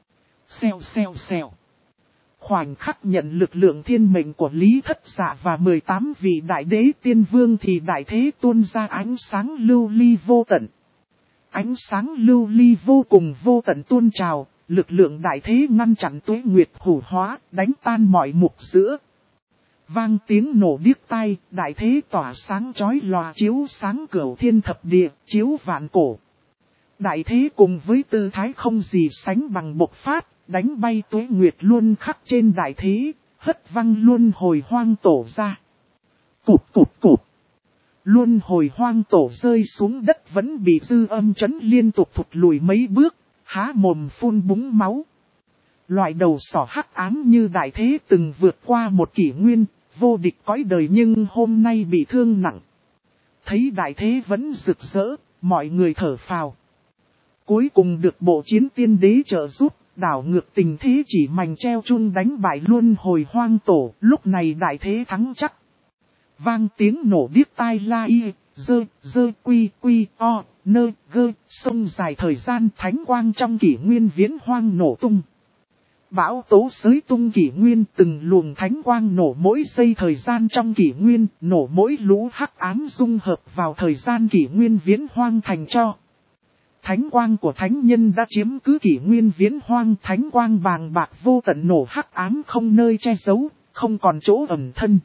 Xèo. Khoảnh khắc nhận lực lượng thiên mệnh của Lý Thất Dạ và 18 vị đại đế tiên vương thì đại thế tuôn ra ánh sáng lưu ly vô tận. Ánh sáng lưu ly vô cùng vô tận tuôn trào, lực lượng đại thế ngăn chặn tuế nguyệt hủ hóa, đánh tan mọi mục giữa. Vang tiếng nổ điếc tai, đại thế tỏa sáng chói lòa chiếu sáng cửu thiên thập địa, chiếu vạn cổ. Đại thế cùng với tư thái không gì sánh bằng bộc phát, đánh bay tuế nguyệt luôn khắc trên đại thế, hất văng luân hồi hoang tổ ra. Cụp. Luân hồi hoang tổ rơi xuống đất vẫn bị dư âm chấn liên tục thụt lùi mấy bước, há mồm phun búng máu. Loại đầu sỏ hắc ám như đại thế từng vượt qua một kỷ nguyên, vô địch cõi đời nhưng hôm nay bị thương nặng. Thấy đại thế vẫn rực rỡ, mọi người thở phào. Cuối cùng được bộ chiến tiên đế trợ giúp, đảo ngược tình thế chỉ mành treo chun đánh bại luân hồi hoang tổ, lúc này đại thế thắng chắc. Vang tiếng nổ điếc tai la y, dơ quy o, nơ gơ, sông dài thời gian thánh quang trong kỷ nguyên viễn hoang nổ tung. Bão tố xới tung kỷ nguyên, từng luồng thánh quang nổ mỗi giây thời gian trong kỷ nguyên, nổ mỗi lũ hắc ám dung hợp vào thời gian kỷ nguyên viễn hoang thành cho. Thánh quang của thánh nhân đã chiếm cứ kỷ nguyên viễn hoang, thánh quang bàng bạc vô tận nổ hắc ám không nơi che giấu, không còn chỗ ẩn thân.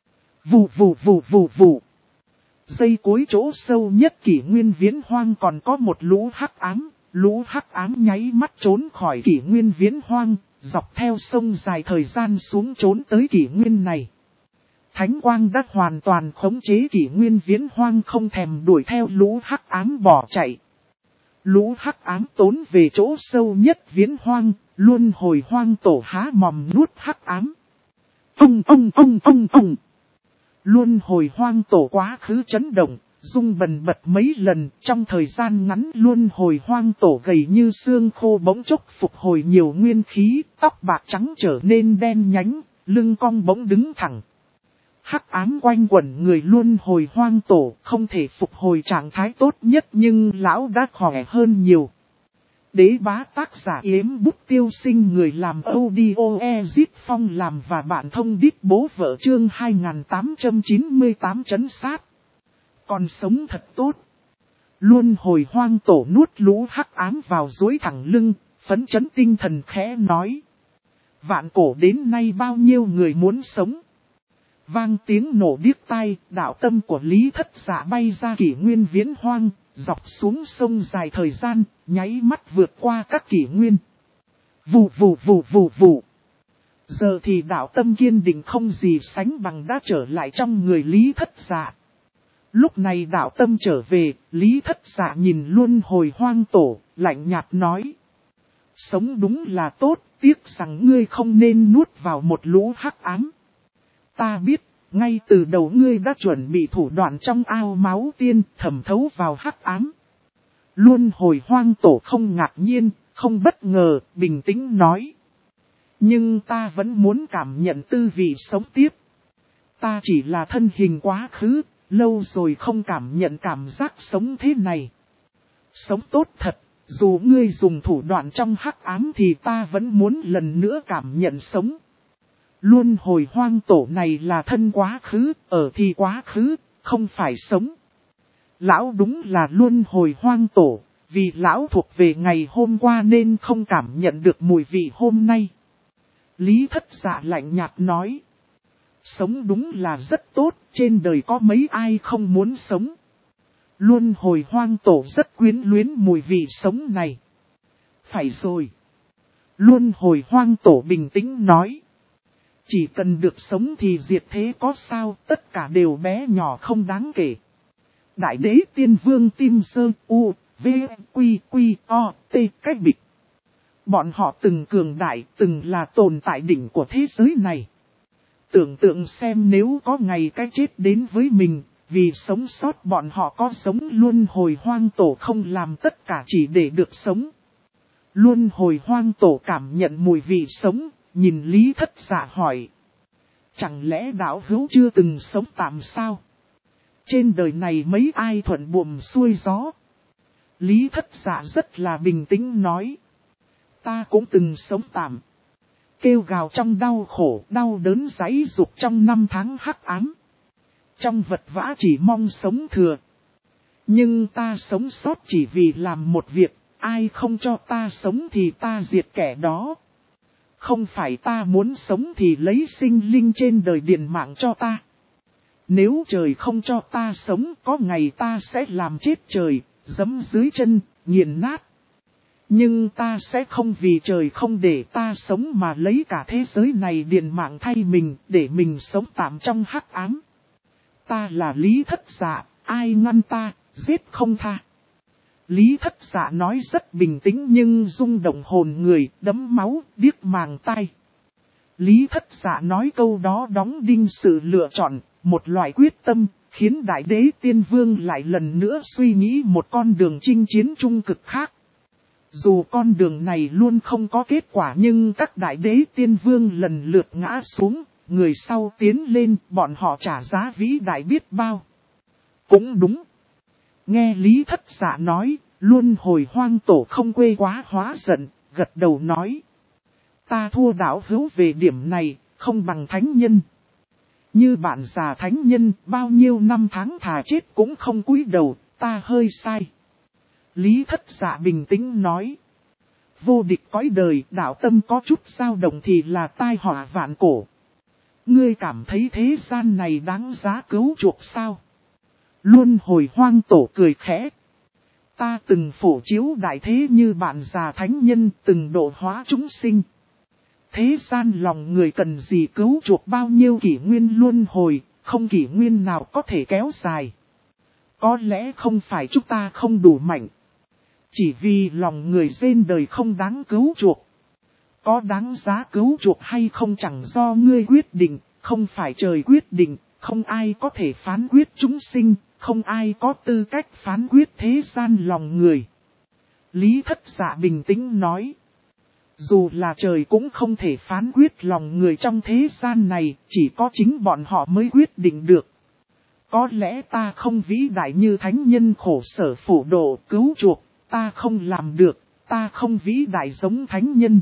Vù. Giây cuối chỗ sâu nhất kỷ nguyên viễn hoang còn có một lũ hắc ám nháy mắt trốn khỏi kỷ nguyên viễn hoang, dọc theo sông dài thời gian xuống trốn tới kỷ nguyên này. Thánh quang đã hoàn toàn khống chế kỷ nguyên viễn hoang, không thèm đuổi theo lũ hắc ám bỏ chạy. Lũ hắc ám tốn về chỗ sâu nhất viễn hoang, luân hồi hoang tổ há mồm nuốt hắc ám. Ông. Luân hồi hoang tổ quá khứ chấn động, rung bần bật mấy lần. Trong thời gian ngắn luân hồi hoang tổ gầy như xương khô bỗng chốc phục hồi nhiều nguyên khí, tóc bạc trắng trở nên đen nhánh, lưng cong bỗng đứng thẳng. Hắc ám quanh quẩn người luân hồi hoang tổ, không thể phục hồi trạng thái tốt nhất nhưng lão đã khỏe hơn nhiều. Đế bá tác giả Yếm Bút Tiêu Sinh, người làm audio Ezit Phong làm và bạn thông đít bố vợ, chương 2898 trấn sát. Còn sống thật tốt. Luân hồi hoang tổ nuốt lũ hắc ám vào duỗi thẳng lưng, phấn chấn tinh thần khẽ nói. Vạn cổ đến nay bao nhiêu người muốn sống. Vang tiếng nổ điếc tai, đạo tâm của Lý Thất Dạ bay ra kỷ nguyên viễn hoang, dọc xuống sông dài thời gian, nháy mắt vượt qua các kỷ nguyên. Vù. Giờ thì đạo tâm kiên định không gì sánh bằng đã trở lại trong người Lý Thất Dạ. Lúc này đạo tâm trở về, Lý Thất Dạ nhìn luân hồi hoang tổ, lạnh nhạt nói. Sống đúng là tốt, tiếc rằng ngươi không nên nuốt vào một lũ hắc ám. Ta biết, ngay từ đầu ngươi đã chuẩn bị thủ đoạn trong ao máu tiên thẩm thấu vào hắc ám. Luân hồi hoang tổ không ngạc nhiên, không bất ngờ, bình tĩnh nói. Nhưng ta vẫn muốn cảm nhận tư vị sống tiếp. Ta chỉ là thân hình quá khứ, lâu rồi không cảm nhận cảm giác sống thế này. Sống tốt thật, dù ngươi dùng thủ đoạn trong hắc ám thì ta vẫn muốn lần nữa cảm nhận sống. Luân hồi hoang tổ này là thân quá khứ, ở thì quá khứ, không phải sống. Lão đúng là luân hồi hoang tổ, vì lão thuộc về ngày hôm qua nên không cảm nhận được mùi vị hôm nay. Lý Thất Dạ lạnh nhạt nói. Sống đúng là rất tốt, trên đời có mấy ai không muốn sống. Luân hồi hoang tổ rất quyến luyến mùi vị sống này. Phải rồi. Luân hồi hoang tổ bình tĩnh nói. Chỉ cần được sống thì diệt thế có sao, tất cả đều bé nhỏ không đáng kể. Đại đế tiên vương Tim Sơ U, V, Quy, O, T cách bịch. Bọn họ từng cường đại, từng là tồn tại đỉnh của thế giới này. Tưởng tượng xem nếu có ngày cái chết đến với mình, vì sống sót bọn họ có sống luân hồi hoang tổ không làm tất cả chỉ để được sống. Luân hồi hoang tổ cảm nhận mùi vị sống, nhìn Lý Thất Dạ hỏi. Chẳng lẽ đạo hữu chưa từng sống tạm sao? Trên đời này mấy ai thuận buồm xuôi gió? Lý Thất Dạ rất là bình tĩnh nói. Ta cũng từng sống tạm. Kêu gào trong đau khổ, đau đớn giãy giụt trong năm tháng hắc ám. Trong vật vã chỉ mong sống thừa. Nhưng ta sống sót chỉ vì làm một việc, ai không cho ta sống thì ta diệt kẻ đó. Không phải ta muốn sống thì lấy sinh linh trên đời điền mạng cho ta. Nếu trời không cho ta sống, có ngày ta sẽ làm chết trời, giẫm dưới chân, nghiền nát. Nhưng ta sẽ không vì trời không để ta sống mà lấy cả thế giới này điền mạng thay mình, để mình sống tạm trong hắc ám. Ta là Lý Thất Dạ, ai ngăn ta, giết không tha. Lý Thất Dạ nói rất bình tĩnh nhưng rung động hồn người, đẫm máu, điếc màng tai. Lý Thất Dạ nói câu đó đóng đinh sự lựa chọn, một loại quyết tâm, khiến Đại Đế Tiên Vương lại lần nữa suy nghĩ một con đường chinh chiến trung cực khác. Dù con đường này luôn không có kết quả nhưng các Đại Đế Tiên Vương lần lượt ngã xuống, người sau tiến lên, bọn họ trả giá vĩ đại biết bao. Cũng đúng. Nghe Lý Thất Dạ nói, luân hồi hoang tổ không quê quá hóa giận, gật đầu nói. Ta thua đạo hữu về điểm này, không bằng thánh nhân. Như bạn già thánh nhân, bao nhiêu năm tháng thà chết cũng không cúi đầu, ta hơi sai. Lý Thất Dạ bình tĩnh nói. Vô địch cõi đời, đạo tâm có chút dao động thì là tai họa vạn cổ. Ngươi cảm thấy thế gian này đáng giá cứu chuộc sao? Luân hồi hoang tổ cười khẽ. Ta từng phổ chiếu đại thế như bạn già thánh nhân, từng độ hóa chúng sinh. Thế gian lòng người cần gì cứu chuộc bao nhiêu kỷ nguyên luân hồi, không kỷ nguyên nào có thể kéo dài. Có lẽ không phải chúng ta không đủ mạnh. Chỉ vì lòng người trên đời không đáng cứu chuộc. Có đáng giá cứu chuộc hay không chẳng do ngươi quyết định, không phải trời quyết định, không ai có thể phán quyết chúng sinh, không ai có tư cách phán quyết thế gian lòng người. Lý Thất Dạ bình tĩnh nói. Dù là trời cũng không thể phán quyết lòng người trong thế gian này, chỉ có chính bọn họ mới quyết định được. Có lẽ ta không vĩ đại như thánh nhân khổ sở phổ độ cứu chuộc, ta không làm được, ta không vĩ đại giống thánh nhân.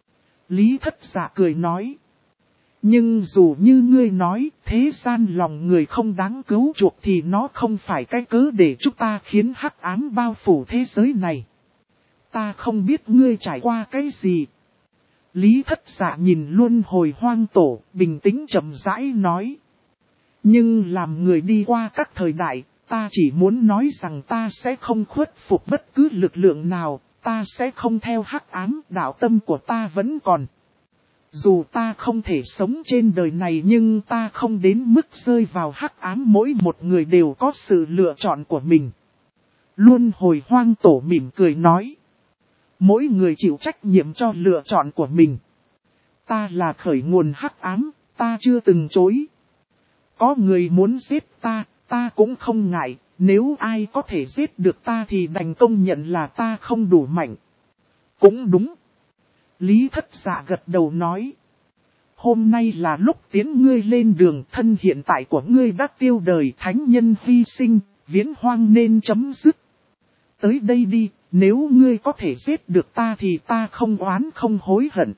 Lý Thất Dạ cười nói. Nhưng dù như ngươi nói, thế gian lòng người không đáng cứu chuộc thì nó không phải cái cớ để chúng ta khiến hắc ám bao phủ thế giới này. Ta không biết ngươi trải qua cái gì. Lý Thất Dạ nhìn Luân Hồi Hoang Tổ, bình tĩnh chậm rãi nói. Nhưng làm người đi qua các thời đại, ta chỉ muốn nói rằng ta sẽ không khuất phục bất cứ lực lượng nào, ta sẽ không theo hắc ám, đạo tâm của ta vẫn còn. Dù ta không thể sống trên đời này nhưng ta không đến mức rơi vào hắc ám, mỗi một người đều có sự lựa chọn của mình. Luân Hồi Hoang Tổ mỉm cười nói. Mỗi người chịu trách nhiệm cho lựa chọn của mình. Ta là khởi nguồn hắc ám, ta chưa từng chối. Có người muốn giết ta, ta cũng không ngại, nếu ai có thể giết được ta thì đành công nhận là ta không đủ mạnh. Cũng đúng. Lý Thất Dạ gật đầu nói. Hôm nay là lúc tiến ngươi lên đường, thân hiện tại của ngươi đã tiêu đời, thánh nhân hy sinh, viễn hoang nên chấm dứt. Tới đây đi, nếu ngươi có thể giết được ta thì ta không oán không hối hận.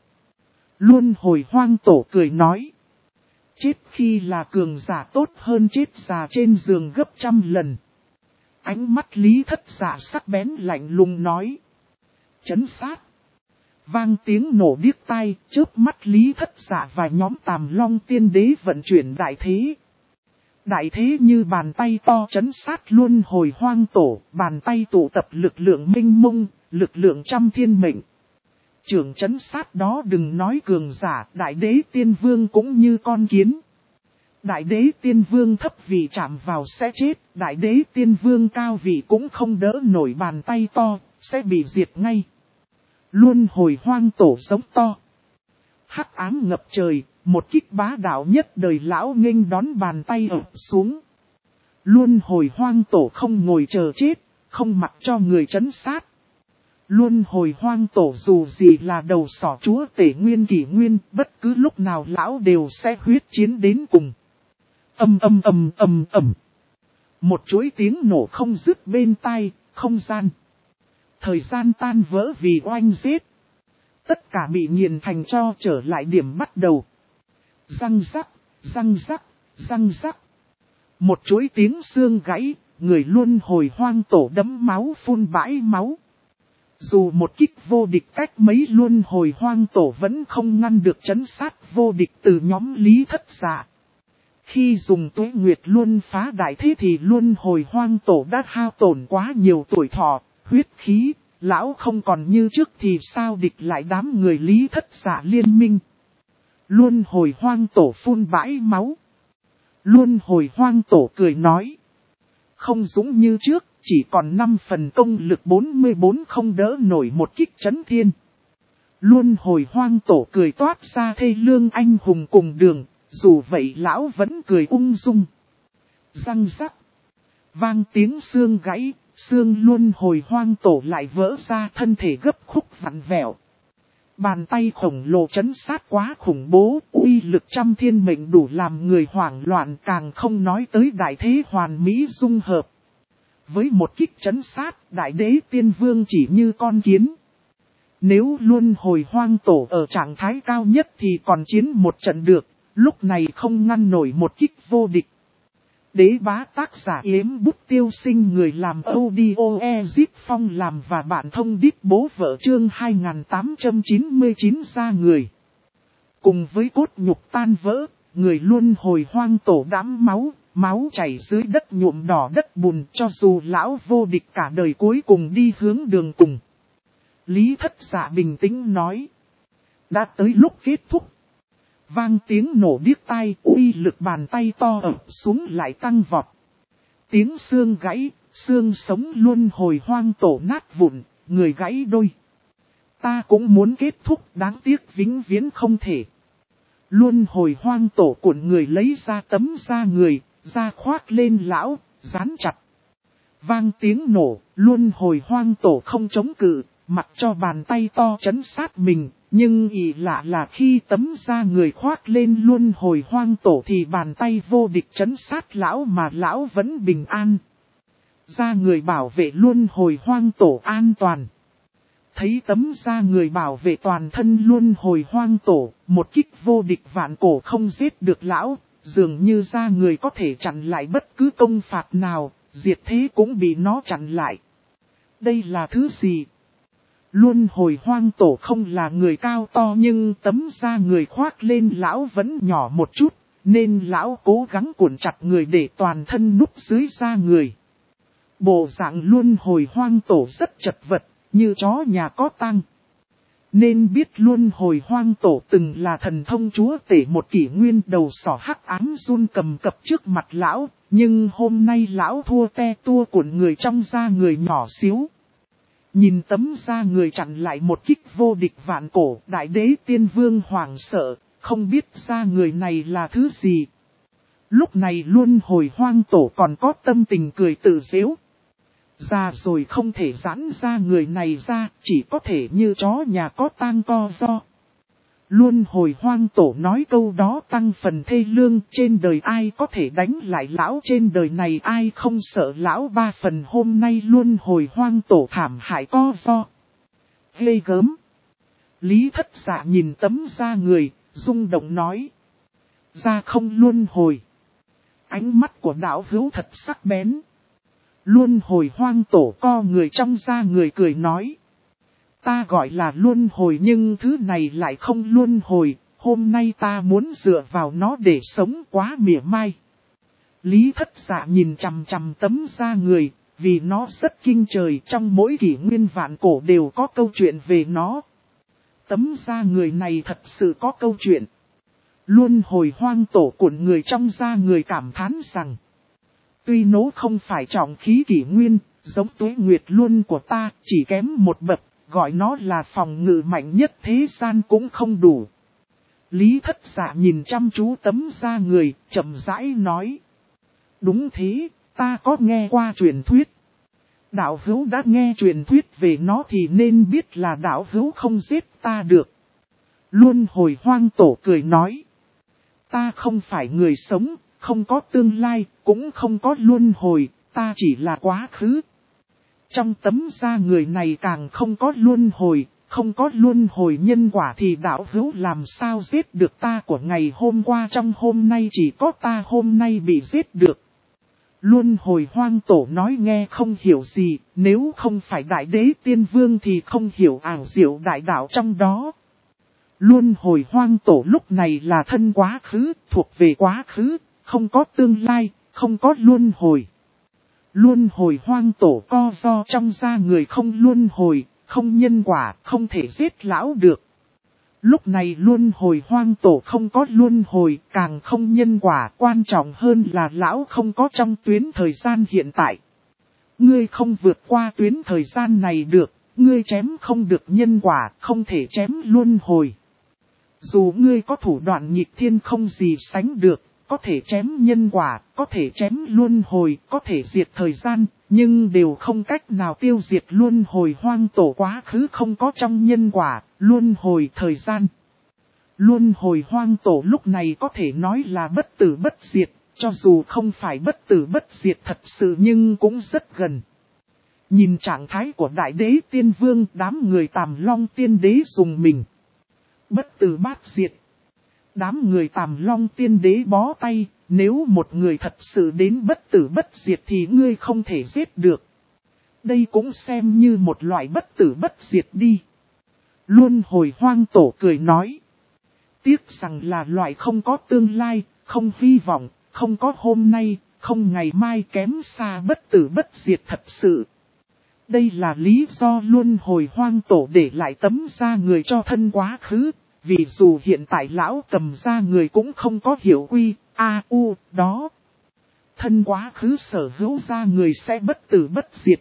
Luân Hồi Hoang Tổ cười nói. Chết khi là cường giả tốt hơn chết già trên giường gấp 100 lần. Ánh mắt Lý Thất Dạ sắc bén lạnh lùng nói. Chấn sát. Vang tiếng nổ điếc tai, chớp mắt Lý Thất Dạ và nhóm Tàm Long Tiên Đế vận chuyển đại thế. Đại thế như bàn tay to chấn sát Luân Hồi Hoang Tổ, bàn tay tụ tập lực lượng minh mông, lực lượng trăm thiên mệnh. Trưởng chấn sát đó đừng nói cường giả, đại đế tiên vương cũng như con kiến. Đại đế tiên vương thấp vị chạm vào sẽ chết, đại đế tiên vương cao vị cũng không đỡ nổi bàn tay to, sẽ bị diệt ngay. Luân Hồi Hoang Tổ giống to. Hắc ám ngập trời, một kích bá đạo nhất đời lão nghênh đón bàn tay ập xuống. Luân Hồi Hoang Tổ không ngồi chờ chết, không mặc cho người trấn sát. Luân Hồi Hoang Tổ dù gì là đầu sỏ chúa tể nguyên kỷ nguyên, bất cứ lúc nào lão đều sẽ huyết chiến đến cùng. Ầm ầm ầm ầm ầm. Một chuỗi tiếng nổ không dứt bên tai, không gian. Thời gian tan vỡ vì oanh giết. Tất cả bị nghiền thành cho trở lại điểm bắt đầu. Răng rắc, răng rắc, răng rắc. Một chuỗi tiếng xương gãy, người Luân Hồi Hoang Tổ đấm máu phun bãi máu. Dù một kích vô địch cách mấy Luân Hồi Hoang Tổ vẫn không ngăn được trấn sát vô địch từ nhóm Lý Thất Dạ. Khi dùng Tuế Nguyệt Luân phá đại thế thì Luân Hồi Hoang Tổ đã hao tổn quá nhiều tuổi thọ, huyết khí, lão không còn như trước thì sao địch lại đám người Lý Thất Dạ liên minh. Luân Hồi Hoang Tổ phun bãi máu. Luân Hồi Hoang Tổ cười nói. Không dũng như trước, chỉ còn 5 phần công lực 44 không đỡ nổi một kích chấn thiên. Luân Hồi Hoang Tổ cười toát ra thê lương anh hùng cùng đường, dù vậy lão vẫn cười ung dung. Răng rắc. Vang tiếng xương gãy, xương Luân Hồi Hoang Tổ lại vỡ ra, thân thể gấp khúc vặn vẹo. Bàn tay khổng lồ trấn sát quá khủng bố, uy lực trăm thiên mệnh đủ làm người hoảng loạn, càng không nói tới đại thế hoàn mỹ dung hợp. Với một kích trấn sát, đại đế tiên vương chỉ như con kiến. Nếu Luân Hồi Hoang Tổ ở trạng thái cao nhất thì còn chiến một trận được, lúc này không ngăn nổi một kích vô địch. Đế bá tác giả Yếm Bút Tiêu Sinh, người làm audio Ezip Phong làm và bạn thông đít bố vợ chương 2899 ra người. Cùng với cốt nhục tan vỡ, người Luân Hồi Hoang Tổ đẫm máu, máu chảy dưới đất nhuộm đỏ đất bùn, cho dù lão vô địch cả đời cuối cùng đi hướng đường cùng. Lý Thất Dạ bình tĩnh nói. Đã tới lúc kết thúc. Vang tiếng nổ điếc tai, uy lực bàn tay to ập xuống lại tăng vọt. Tiếng xương gãy, xương sống Luân Hồi Hoang Tổ nát vụn, người gãy đôi. Ta cũng muốn kết thúc, đáng tiếc vĩnh viễn không thể. Luân hồi hoang tổ cuộn người lấy ra tấm da người, da khoác lên lão, dán chặt. Vang tiếng nổ, luân hồi hoang tổ không chống cự, mặc cho bàn tay to chấn sát mình. Nhưng ỷ lạ là khi tấm da người khoác lên luân hồi hoang tổ thì bàn tay vô địch chấn sát lão mà lão vẫn bình an. Da người bảo vệ luân hồi hoang tổ an toàn. Thấy tấm da người bảo vệ toàn thân luân hồi hoang tổ, một kích vô địch vạn cổ không giết được lão, dường như da người có thể chặn lại bất cứ công phạt nào, diệt thế cũng bị nó chặn lại. Đây là thứ gì? Luân hồi hoang tổ không là người cao to nhưng tấm da người khoác lên lão vẫn nhỏ một chút, nên lão cố gắng cuộn chặt người để toàn thân núp dưới da người. Bộ dạng luân hồi hoang tổ rất chật vật, như chó nhà có tang. Nên biết luân hồi hoang tổ từng là thần thông chúa tể một kỷ nguyên đầu sỏ hắc ám run cầm cập trước mặt lão, nhưng hôm nay lão thua te tua cuộn người trong da người nhỏ xíu. Nhìn tấm da người chặn lại một kích vô địch vạn cổ, đại đế tiên vương hoảng sợ, không biết da người này là thứ gì. Lúc này luân hồi hoang tổ còn có tâm tình cười tự giễu. Già rồi không thể giãn da người này ra, chỉ có thể như chó nhà có tang co do. Luân hồi hoang tổ nói câu đó tăng phần thê lương, trên đời ai có thể đánh lại lão, trên đời này ai không sợ lão. 3 phần hôm nay luân hồi hoang tổ thảm hại co do. Ghê gớm. Lý Thất Dạ nhìn tấm da người, rung động nói. Da không luân hồi. Ánh mắt của đạo hữu thật sắc bén. Luân hồi hoang tổ co người trong da người cười nói. Ta gọi là luân hồi nhưng thứ này lại không luân hồi, hôm nay ta muốn dựa vào nó để sống quá mỉa mai. Lý Thất Dạ nhìn chằm chằm tấm da người, vì nó rất kinh trời, trong mỗi kỷ nguyên vạn cổ đều có câu chuyện về nó. Tấm da người này thật sự có câu chuyện. Luân hồi hoang tổ cuộn người trong da người cảm thán rằng. Tuy nó không phải trọng khí kỷ nguyên, giống Tuế Nguyệt Luân của ta, chỉ kém một bậc, gọi nó là phòng ngự mạnh nhất thế gian cũng không đủ. Lý Thất Dạ nhìn chăm chú tấm da người, chậm rãi nói. Đúng thế, ta có nghe qua truyền thuyết. Đạo hữu đã nghe truyền thuyết về nó thì nên biết là đạo hữu không giết ta được. Luân hồi hoang tổ cười nói. Ta không phải người sống, không có tương lai, cũng không có luân hồi, ta chỉ là quá khứ. Trong tấm da người này càng không có luân hồi, không có luân hồi nhân quả thì đạo hữu làm sao giết được ta của ngày hôm qua, trong hôm nay chỉ có ta hôm nay bị giết được. Luân hồi hoang tổ nói nghe không hiểu gì, nếu không phải đại đế tiên vương thì không hiểu ảo diệu đại đạo trong đó. Luân hồi hoang tổ lúc này là thân quá khứ, thuộc về quá khứ, không có tương lai, không có luân hồi. Luân hồi hoang tổ co do trong da người không luân hồi, không nhân quả, không thể giết lão được. Lúc này luân hồi hoang tổ không có luân hồi, càng không nhân quả, quan trọng hơn là lão không có trong tuyến thời gian hiện tại. Ngươi không vượt qua tuyến thời gian này được, ngươi chém không được nhân quả, không thể chém luân hồi. Dù ngươi có thủ đoạn nghịch thiên không gì sánh được, có thể chém nhân quả, có thể chém luân hồi, có thể diệt thời gian, nhưng đều không cách nào tiêu diệt luân hồi hoang tổ quá khứ không có trong nhân quả, luân hồi thời gian. Luân hồi hoang tổ lúc này có thể nói là bất tử bất diệt, cho dù không phải bất tử bất diệt thật sự nhưng cũng rất gần. Nhìn trạng thái của đại đế tiên vương, đám người Tàm Long tiên đế dùng mình. Bất tử bát diệt. Đám người Tàm Long tiên đế bó tay, nếu một người thật sự đến bất tử bất diệt thì ngươi không thể giết được. Đây cũng xem như một loại bất tử bất diệt đi. Luân hồi hoang tổ cười nói. Tiếc rằng là loại không có tương lai, không hy vọng, không có hôm nay, không ngày mai, kém xa bất tử bất diệt thật sự. Đây là lý do luân hồi hoang tổ để lại tấm da người cho thân quá khứ. Vì dù hiện tại lão cầm da người cũng không có hiểu quy, a, u, đó. Thân quá khứ sở hữu da người sẽ bất tử bất diệt.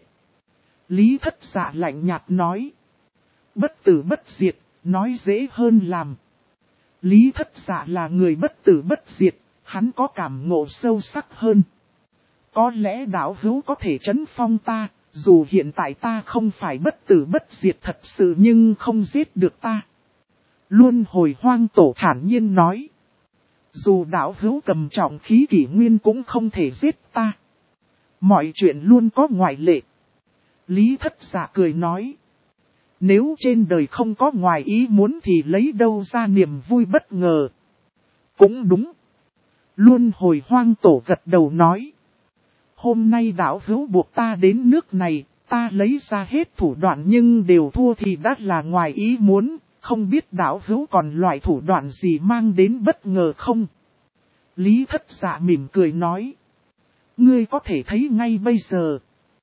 Lý Thất Dạ lạnh nhạt nói. Bất tử bất diệt, nói dễ hơn làm. Lý Thất Dạ là người bất tử bất diệt, hắn có cảm ngộ sâu sắc hơn. Có lẽ đạo hữu có thể trấn phong ta, dù hiện tại ta không phải bất tử bất diệt thật sự nhưng không giết được ta. Luân hồi hoang tổ thản nhiên nói. Dù đạo hữu cầm trọng khí kỷ nguyên cũng không thể giết ta. Mọi chuyện luôn có ngoại lệ. Lý Thất Dạ cười nói. Nếu trên đời không có ngoài ý muốn thì lấy đâu ra niềm vui bất ngờ. Cũng đúng. Luân hồi hoang tổ gật đầu nói. Hôm nay đạo hữu buộc ta đến nước này, ta lấy ra hết thủ đoạn nhưng đều thua thì đã là ngoài ý muốn, không biết đạo hữu còn loại thủ đoạn gì mang đến bất ngờ không? Lý Thất Dạ mỉm cười nói. Ngươi có thể thấy ngay bây giờ.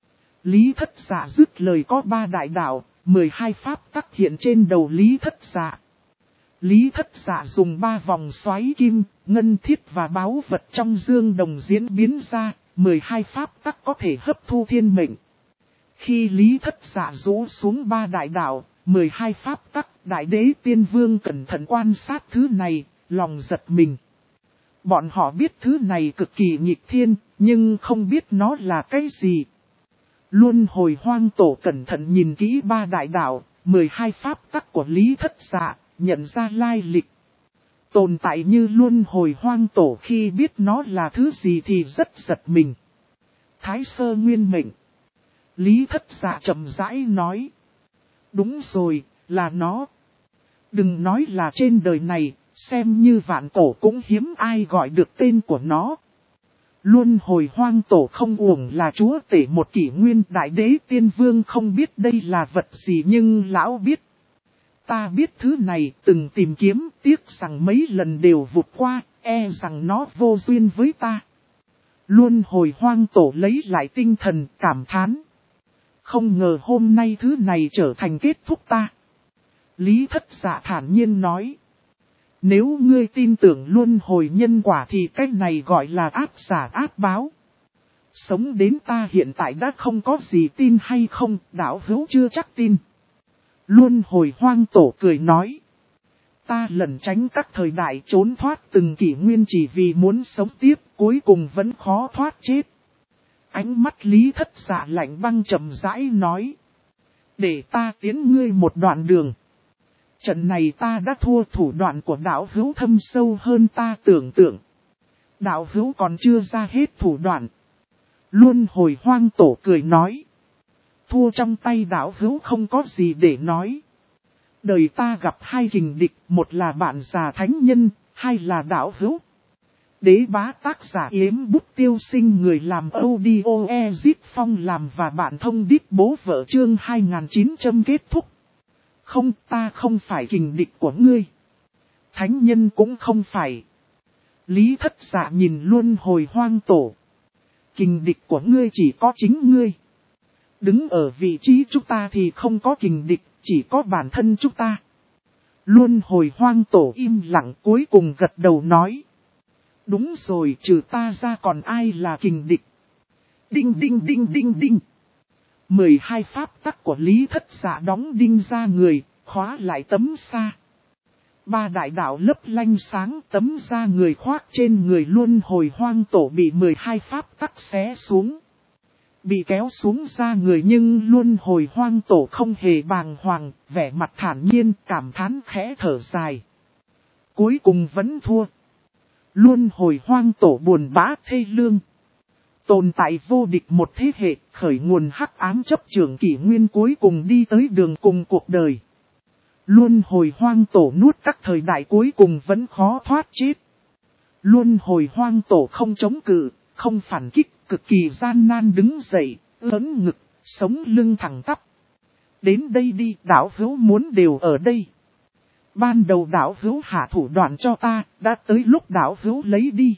Lý Thất Dạ dứt lời có 3 đại đạo, 12 pháp tắc hiện trên đầu Lý Thất Dạ. Lý Thất Dạ dùng 3 vòng xoáy kim, ngân thiết và báu vật trong dương đồng diễn biến ra, 12 pháp tắc có thể hấp thu thiên mệnh. Khi Lý Thất Dạ rũ xuống 3 đại đạo, 12 pháp tắc, Đại Đế Tiên Vương cẩn thận quan sát thứ này, lòng giật mình. Bọn họ biết thứ này cực kỳ nghịch thiên, nhưng không biết nó là cái gì. Luân hồi hoang tổ cẩn thận nhìn kỹ 3 đại đạo, 12 pháp tắc của Lý Thất Dạ, nhận ra lai lịch. Tồn tại như luân hồi hoang tổ khi biết nó là thứ gì thì rất giật mình. Thái sơ nguyên mệnh. Lý Thất Dạ chậm rãi nói. Đúng rồi, là nó. Đừng nói là trên đời này, xem như vạn cổ cũng hiếm ai gọi được tên của nó. Luân hồi hoang tổ không uổng là chúa tể một kỷ nguyên, Đại Đế Tiên Vương không biết đây là vật gì nhưng lão biết. Ta biết thứ này từng tìm kiếm, tiếc rằng mấy lần đều vụt qua, e rằng nó vô duyên với ta. Luân hồi hoang tổ lấy lại tinh thần, cảm thán. Không ngờ hôm nay thứ này trở thành kết thúc ta. Lý Thất Dạ thản nhiên nói. Nếu ngươi tin tưởng luân hồi nhân quả thì cái này gọi là áp giả áp báo. Sống đến ta hiện tại đã không có gì tin hay không, đạo hữu chưa chắc tin. Luân hồi hoang tổ cười nói. Ta lẩn tránh các thời đại trốn thoát từng kỷ nguyên chỉ vì muốn sống tiếp, cuối cùng vẫn khó thoát chết. Ánh mắt Lý Thất Dạ lạnh băng trầm rãi nói. Để ta tiến ngươi một đoạn đường. Trận này ta đã thua, thủ đoạn của đạo hữu thâm sâu hơn ta tưởng tượng. Đạo hữu còn chưa ra hết thủ đoạn. Luân hồi hoang tổ cười nói. Thua trong tay đạo hữu không có gì để nói. Đời ta gặp 2 kình địch, một là bạn già thánh nhân, 2 là đạo hữu. Đế bá tác giả Yếm Bút Tiêu Sinh, người làm audio Ezit Phong làm và bạn thông điệp bố vợ chương 2900 kết thúc. Không, ta không phải kình địch của ngươi. Thánh nhân cũng không phải. Lý Thất Dạ nhìn luân hồi hoang tổ. Kình địch của ngươi chỉ có chính ngươi. Đứng ở vị trí chúng ta thì không có kình địch, chỉ có bản thân chúng ta. Luân hồi hoang tổ im lặng cuối cùng gật đầu nói. Đúng rồi, trừ ta ra còn ai là kình địch? Đinh đinh đinh đinh đinh. 12 pháp tắc của Lý Thất Dạ đóng đinh ra người, khóa lại tấm sa. 3 đại đạo lấp lanh sáng, tấm da người khoác trên người luân hồi hoang tổ bị 12 pháp tắc xé xuống. Bị kéo xuống ra người nhưng luân hồi hoang tổ không hề bàng hoàng, vẻ mặt thản nhiên, cảm thán khẽ thở dài. Cuối cùng vẫn thua. Luân hồi hoang tổ buồn bã thê lương. Tồn tại vô địch một thế hệ, khởi nguồn hắc ám chấp trưởng kỷ nguyên cuối cùng đi tới đường cùng cuộc đời. Luân hồi hoang tổ nuốt các thời đại cuối cùng vẫn khó thoát chết. Luân hồi hoang tổ không chống cự, không phản kích, cực kỳ gian nan đứng dậy, ớn ngực, sống lưng thẳng tắp. Đến đây đi, đạo hữu muốn đều ở đây. Ban đầu đạo hữu hạ thủ đoạn cho ta, đã tới lúc đạo hữu lấy đi.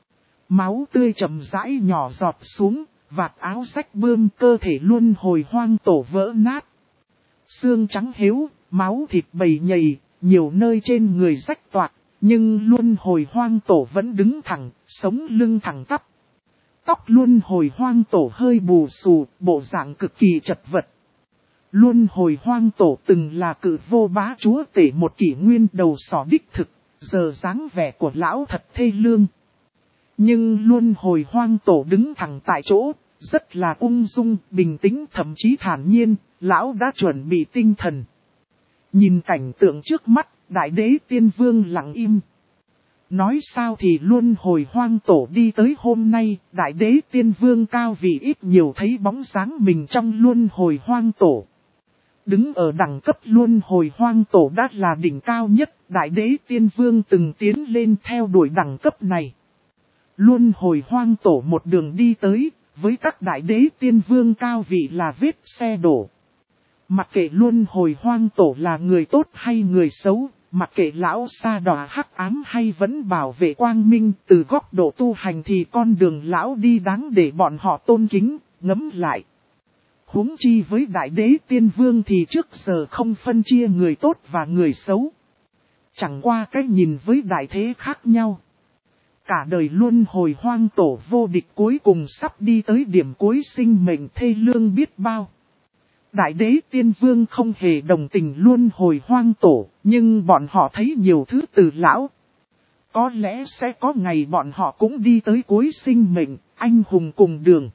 Máu tươi chậm rãi nhỏ giọt xuống, vạt áo rách bươm, cơ thể luân hồi hoang tổ vỡ nát. Xương trắng héo, máu thịt bầy nhầy, nhiều nơi trên người rách toạc, nhưng luân hồi hoang tổ vẫn đứng thẳng, sống lưng thẳng tắp. Tóc luân hồi hoang tổ hơi bù xù, bộ dạng cực kỳ chật vật. Luân hồi hoang tổ từng là cự vô bá chúa tể một kỷ nguyên đầu sỏ đích thực, giờ dáng vẻ của lão thật thê lương. Nhưng luân hồi hoang tổ đứng thẳng tại chỗ, rất là ung dung, bình tĩnh thậm chí thản nhiên, lão đã chuẩn bị tinh thần. Nhìn cảnh tượng trước mắt, đại đế tiên vương lặng im. Nói sao thì luân hồi hoang tổ đi tới hôm nay, đại đế tiên vương cao vì ít nhiều thấy bóng dáng mình trong luân hồi hoang tổ. Đứng ở đẳng cấp luân hồi hoang tổ đã là đỉnh cao nhất, đại đế tiên vương từng tiến lên theo đuổi đẳng cấp này. Luân hồi hoang tổ một đường đi tới, với các đại đế tiên vương cao vị là vết xe đổ. Mặc kệ luân hồi hoang tổ là người tốt hay người xấu, mặc kệ lão sa đọa hắc ám hay vẫn bảo vệ quang minh, từ góc độ tu hành thì con đường lão đi đáng để bọn họ tôn kính, ngẫm lại. Huống chi với đại đế tiên vương thì trước giờ không phân chia người tốt và người xấu. Chẳng qua cái nhìn với đại thế khác nhau. Cả đời luân hồi hoang tổ vô địch cuối cùng sắp đi tới điểm cuối sinh mệnh thê lương biết bao. Đại đế tiên vương không hề đồng tình luân hồi hoang tổ, nhưng bọn họ thấy nhiều thứ từ lão. Có lẽ sẽ có ngày bọn họ cũng đi tới cuối sinh mệnh, anh hùng cùng đường.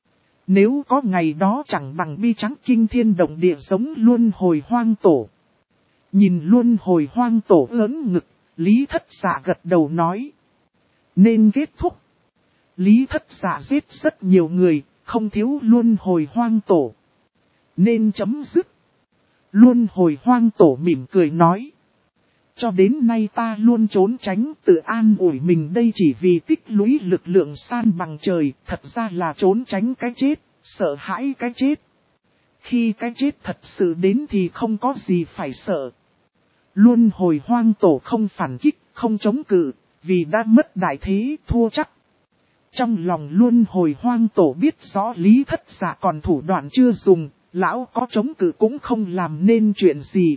Nếu có ngày đó chẳng bằng bi trắng kinh thiên động địa giống luân hồi hoang tổ. Nhìn luân hồi hoang tổ ớn ngực, Lý Thất Dạ gật đầu nói. Nên kết thúc. Lý Thất Dạ giết rất nhiều người, không thiếu luân hồi hoang tổ. Nên chấm dứt. Luân hồi hoang tổ mỉm cười nói. Cho đến nay ta luôn trốn tránh tự an ủi mình đây chỉ vì tích lũy lực lượng san bằng trời, thật ra là trốn tránh cái chết, sợ hãi cái chết. Khi cái chết thật sự đến thì không có gì phải sợ. Luân hồi hoang tổ không phản kích, không chống cự, vì đã mất đại thế thua chắc. Trong lòng luân hồi hoang tổ biết rõ Lý Thất Dạ còn thủ đoạn chưa dùng, lão có chống cự cũng không làm nên chuyện gì.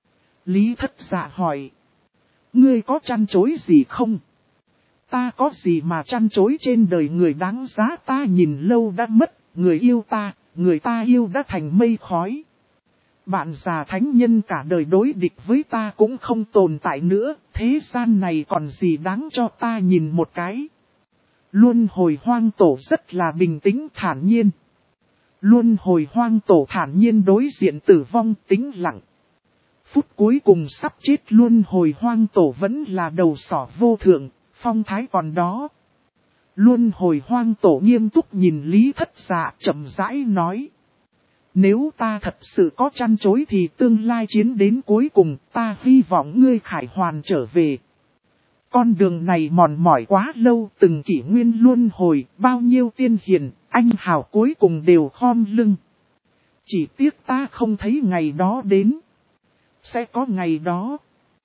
Lý Thất Dạ hỏi. Ngươi có chăn chối gì không? Ta có gì mà chăn chối trên đời người đáng giá ta nhìn lâu đã mất, người yêu ta, người ta yêu đã thành mây khói. Bạn già thánh nhân cả đời đối địch với ta cũng không tồn tại nữa, thế gian này còn gì đáng cho ta nhìn một cái. Luân hồi hoang tổ rất là bình tĩnh thản nhiên. Luân hồi hoang tổ thản nhiên đối diện tử vong tĩnh lặng. Phút cuối cùng sắp chết luân hồi hoang tổ vẫn là đầu sỏ vô thượng, phong thái còn đó. Luân hồi hoang tổ nghiêm túc nhìn Lý Thất Dạ chậm rãi nói. Nếu ta thật sự có chăn chối thì tương lai chiến đến cuối cùng ta hy vọng ngươi khải hoàn trở về. Con đường này mòn mỏi quá lâu, từng kỷ nguyên luân hồi, bao nhiêu tiên hiền, anh hào cuối cùng đều khom lưng. Chỉ tiếc ta không thấy ngày đó đến. Sẽ có ngày đó.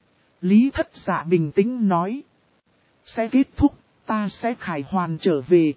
Lý Thất Dạ bình tĩnh nói. Sẽ kết thúc, ta sẽ khải hoàn trở về.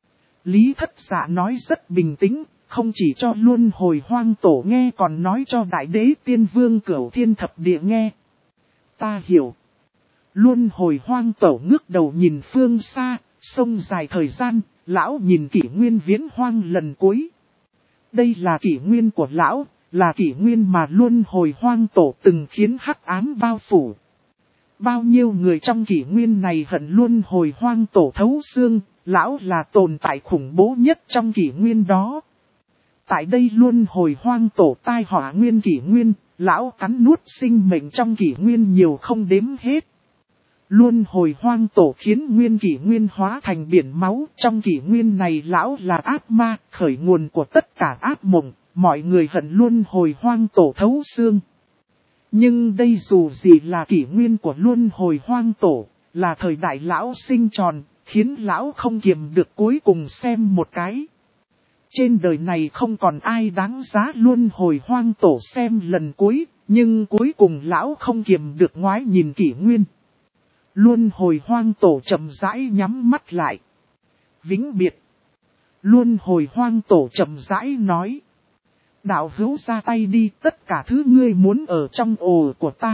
Lý Thất Dạ nói rất bình tĩnh, không chỉ cho luân hồi hoang tổ nghe còn nói cho đại đế tiên vương Cửu Thiên Thập Địa nghe. Ta hiểu. Luân hồi hoang tổ ngước đầu nhìn phương xa, sông dài thời gian, lão nhìn kỷ nguyên viễn hoang lần cuối. Đây là kỷ nguyên của lão, là kỷ nguyên mà luân hồi hoang tổ từng khiến hắc ám bao phủ. Bao nhiêu người trong kỷ nguyên này hận luân hồi hoang tổ thấu xương, lão là tồn tại khủng bố nhất trong kỷ nguyên đó. Tại đây luân hồi hoang tổ tai họa nguyên kỷ nguyên, lão cắn nuốt sinh mệnh trong kỷ nguyên nhiều không đếm hết. Luân hồi hoang tổ khiến nguyên kỷ nguyên hóa thành biển máu, trong kỷ nguyên này lão là ác ma, khởi nguồn của tất cả ác mộng, mọi người hận luân hồi hoang tổ thấu xương. Nhưng đây dù gì là kỷ nguyên của luân hồi hoang tổ, là thời đại lão sinh tròn, khiến lão không kiềm được cuối cùng xem một cái. Trên đời này không còn ai đáng giá luân hồi hoang tổ xem lần cuối, nhưng cuối cùng lão không kiềm được ngoái nhìn kỷ nguyên. Luân hồi hoang tổ chậm rãi nhắm mắt lại. Vĩnh biệt. Luân hồi hoang tổ chậm rãi nói. Đạo hữu ra tay đi, tất cả thứ ngươi muốn ở trong ồ của ta.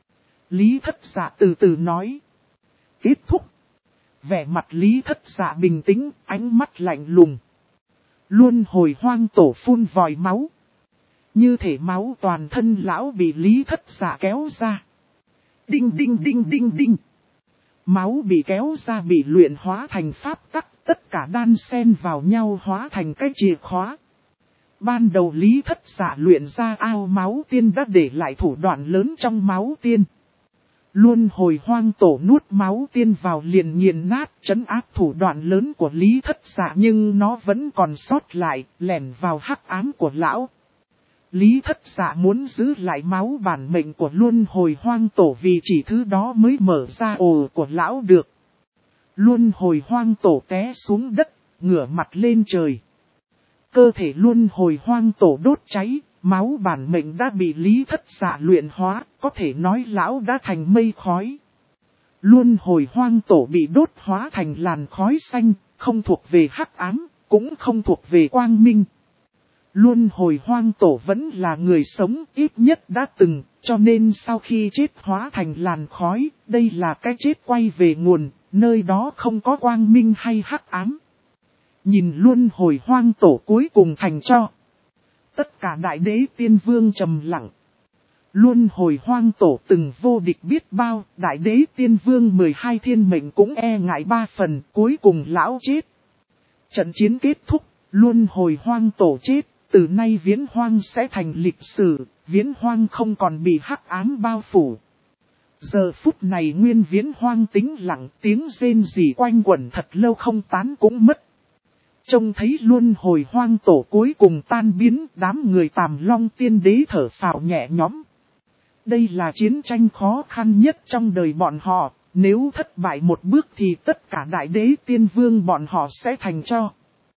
Lý Thất Dạ từ từ nói. Kết thúc. Vẻ mặt Lý Thất Dạ bình tĩnh, ánh mắt lạnh lùng. Luân hồi hoang tổ phun vòi máu. Như thể máu toàn thân lão bị Lý Thất Dạ kéo ra. Đinh đinh đinh đinh đinh. Máu bị kéo ra bị luyện hóa thành pháp tắc, tất cả đan xen vào nhau hóa thành cái chìa khóa. Ban đầu Lý Thất Dạ luyện ra ao máu tiên đã để lại thủ đoạn lớn trong máu tiên. Luân hồi hoang tổ nuốt máu tiên vào liền nghiền nát trấn áp thủ đoạn lớn của Lý Thất Dạ, nhưng nó vẫn còn sót lại, lẻn vào hắc ám của lão. Lý Thất Dạ muốn giữ lại máu bản mệnh của luân hồi hoang tổ vì chỉ thứ đó mới mở ra ổ của lão được. Luân hồi hoang tổ té xuống đất, ngửa mặt lên trời. Cơ thể luân hồi hoang tổ đốt cháy, máu bản mệnh đã bị Lý Thất Dạ luyện hóa, có thể nói lão đã thành mây khói. Luân hồi hoang tổ bị đốt hóa thành làn khói xanh, không thuộc về hắc ám, cũng không thuộc về quang minh. Luân hồi hoang tổ vẫn là người sống, ít nhất đã từng, cho nên sau khi chết hóa thành làn khói, đây là cái chết quay về nguồn, nơi đó không có quang minh hay hắc ám. Nhìn luân hồi hoang tổ cuối cùng thành cho. Tất cả đại đế tiên vương trầm lặng. Luân hồi hoang tổ từng vô địch biết bao, đại đế tiên vương 12 thiên mệnh cũng e ngại 3 phần, cuối cùng lão chết. Trận chiến kết thúc, luân hồi hoang tổ chết, từ nay viễn hoang sẽ thành lịch sử, viễn hoang không còn bị hắc ám bao phủ. Giờ phút này nguyên viễn hoang tĩnh lặng, tiếng rên rỉ quanh quẩn thật lâu không tán cũng mất. Trông thấy luân hồi hoang tổ cuối cùng tan biến, đám người Tàm Long tiên đế thở phào nhẹ nhõm. Đây là chiến tranh khó khăn nhất trong đời bọn họ, nếu thất bại một bước thì tất cả đại đế tiên vương bọn họ sẽ thành tro.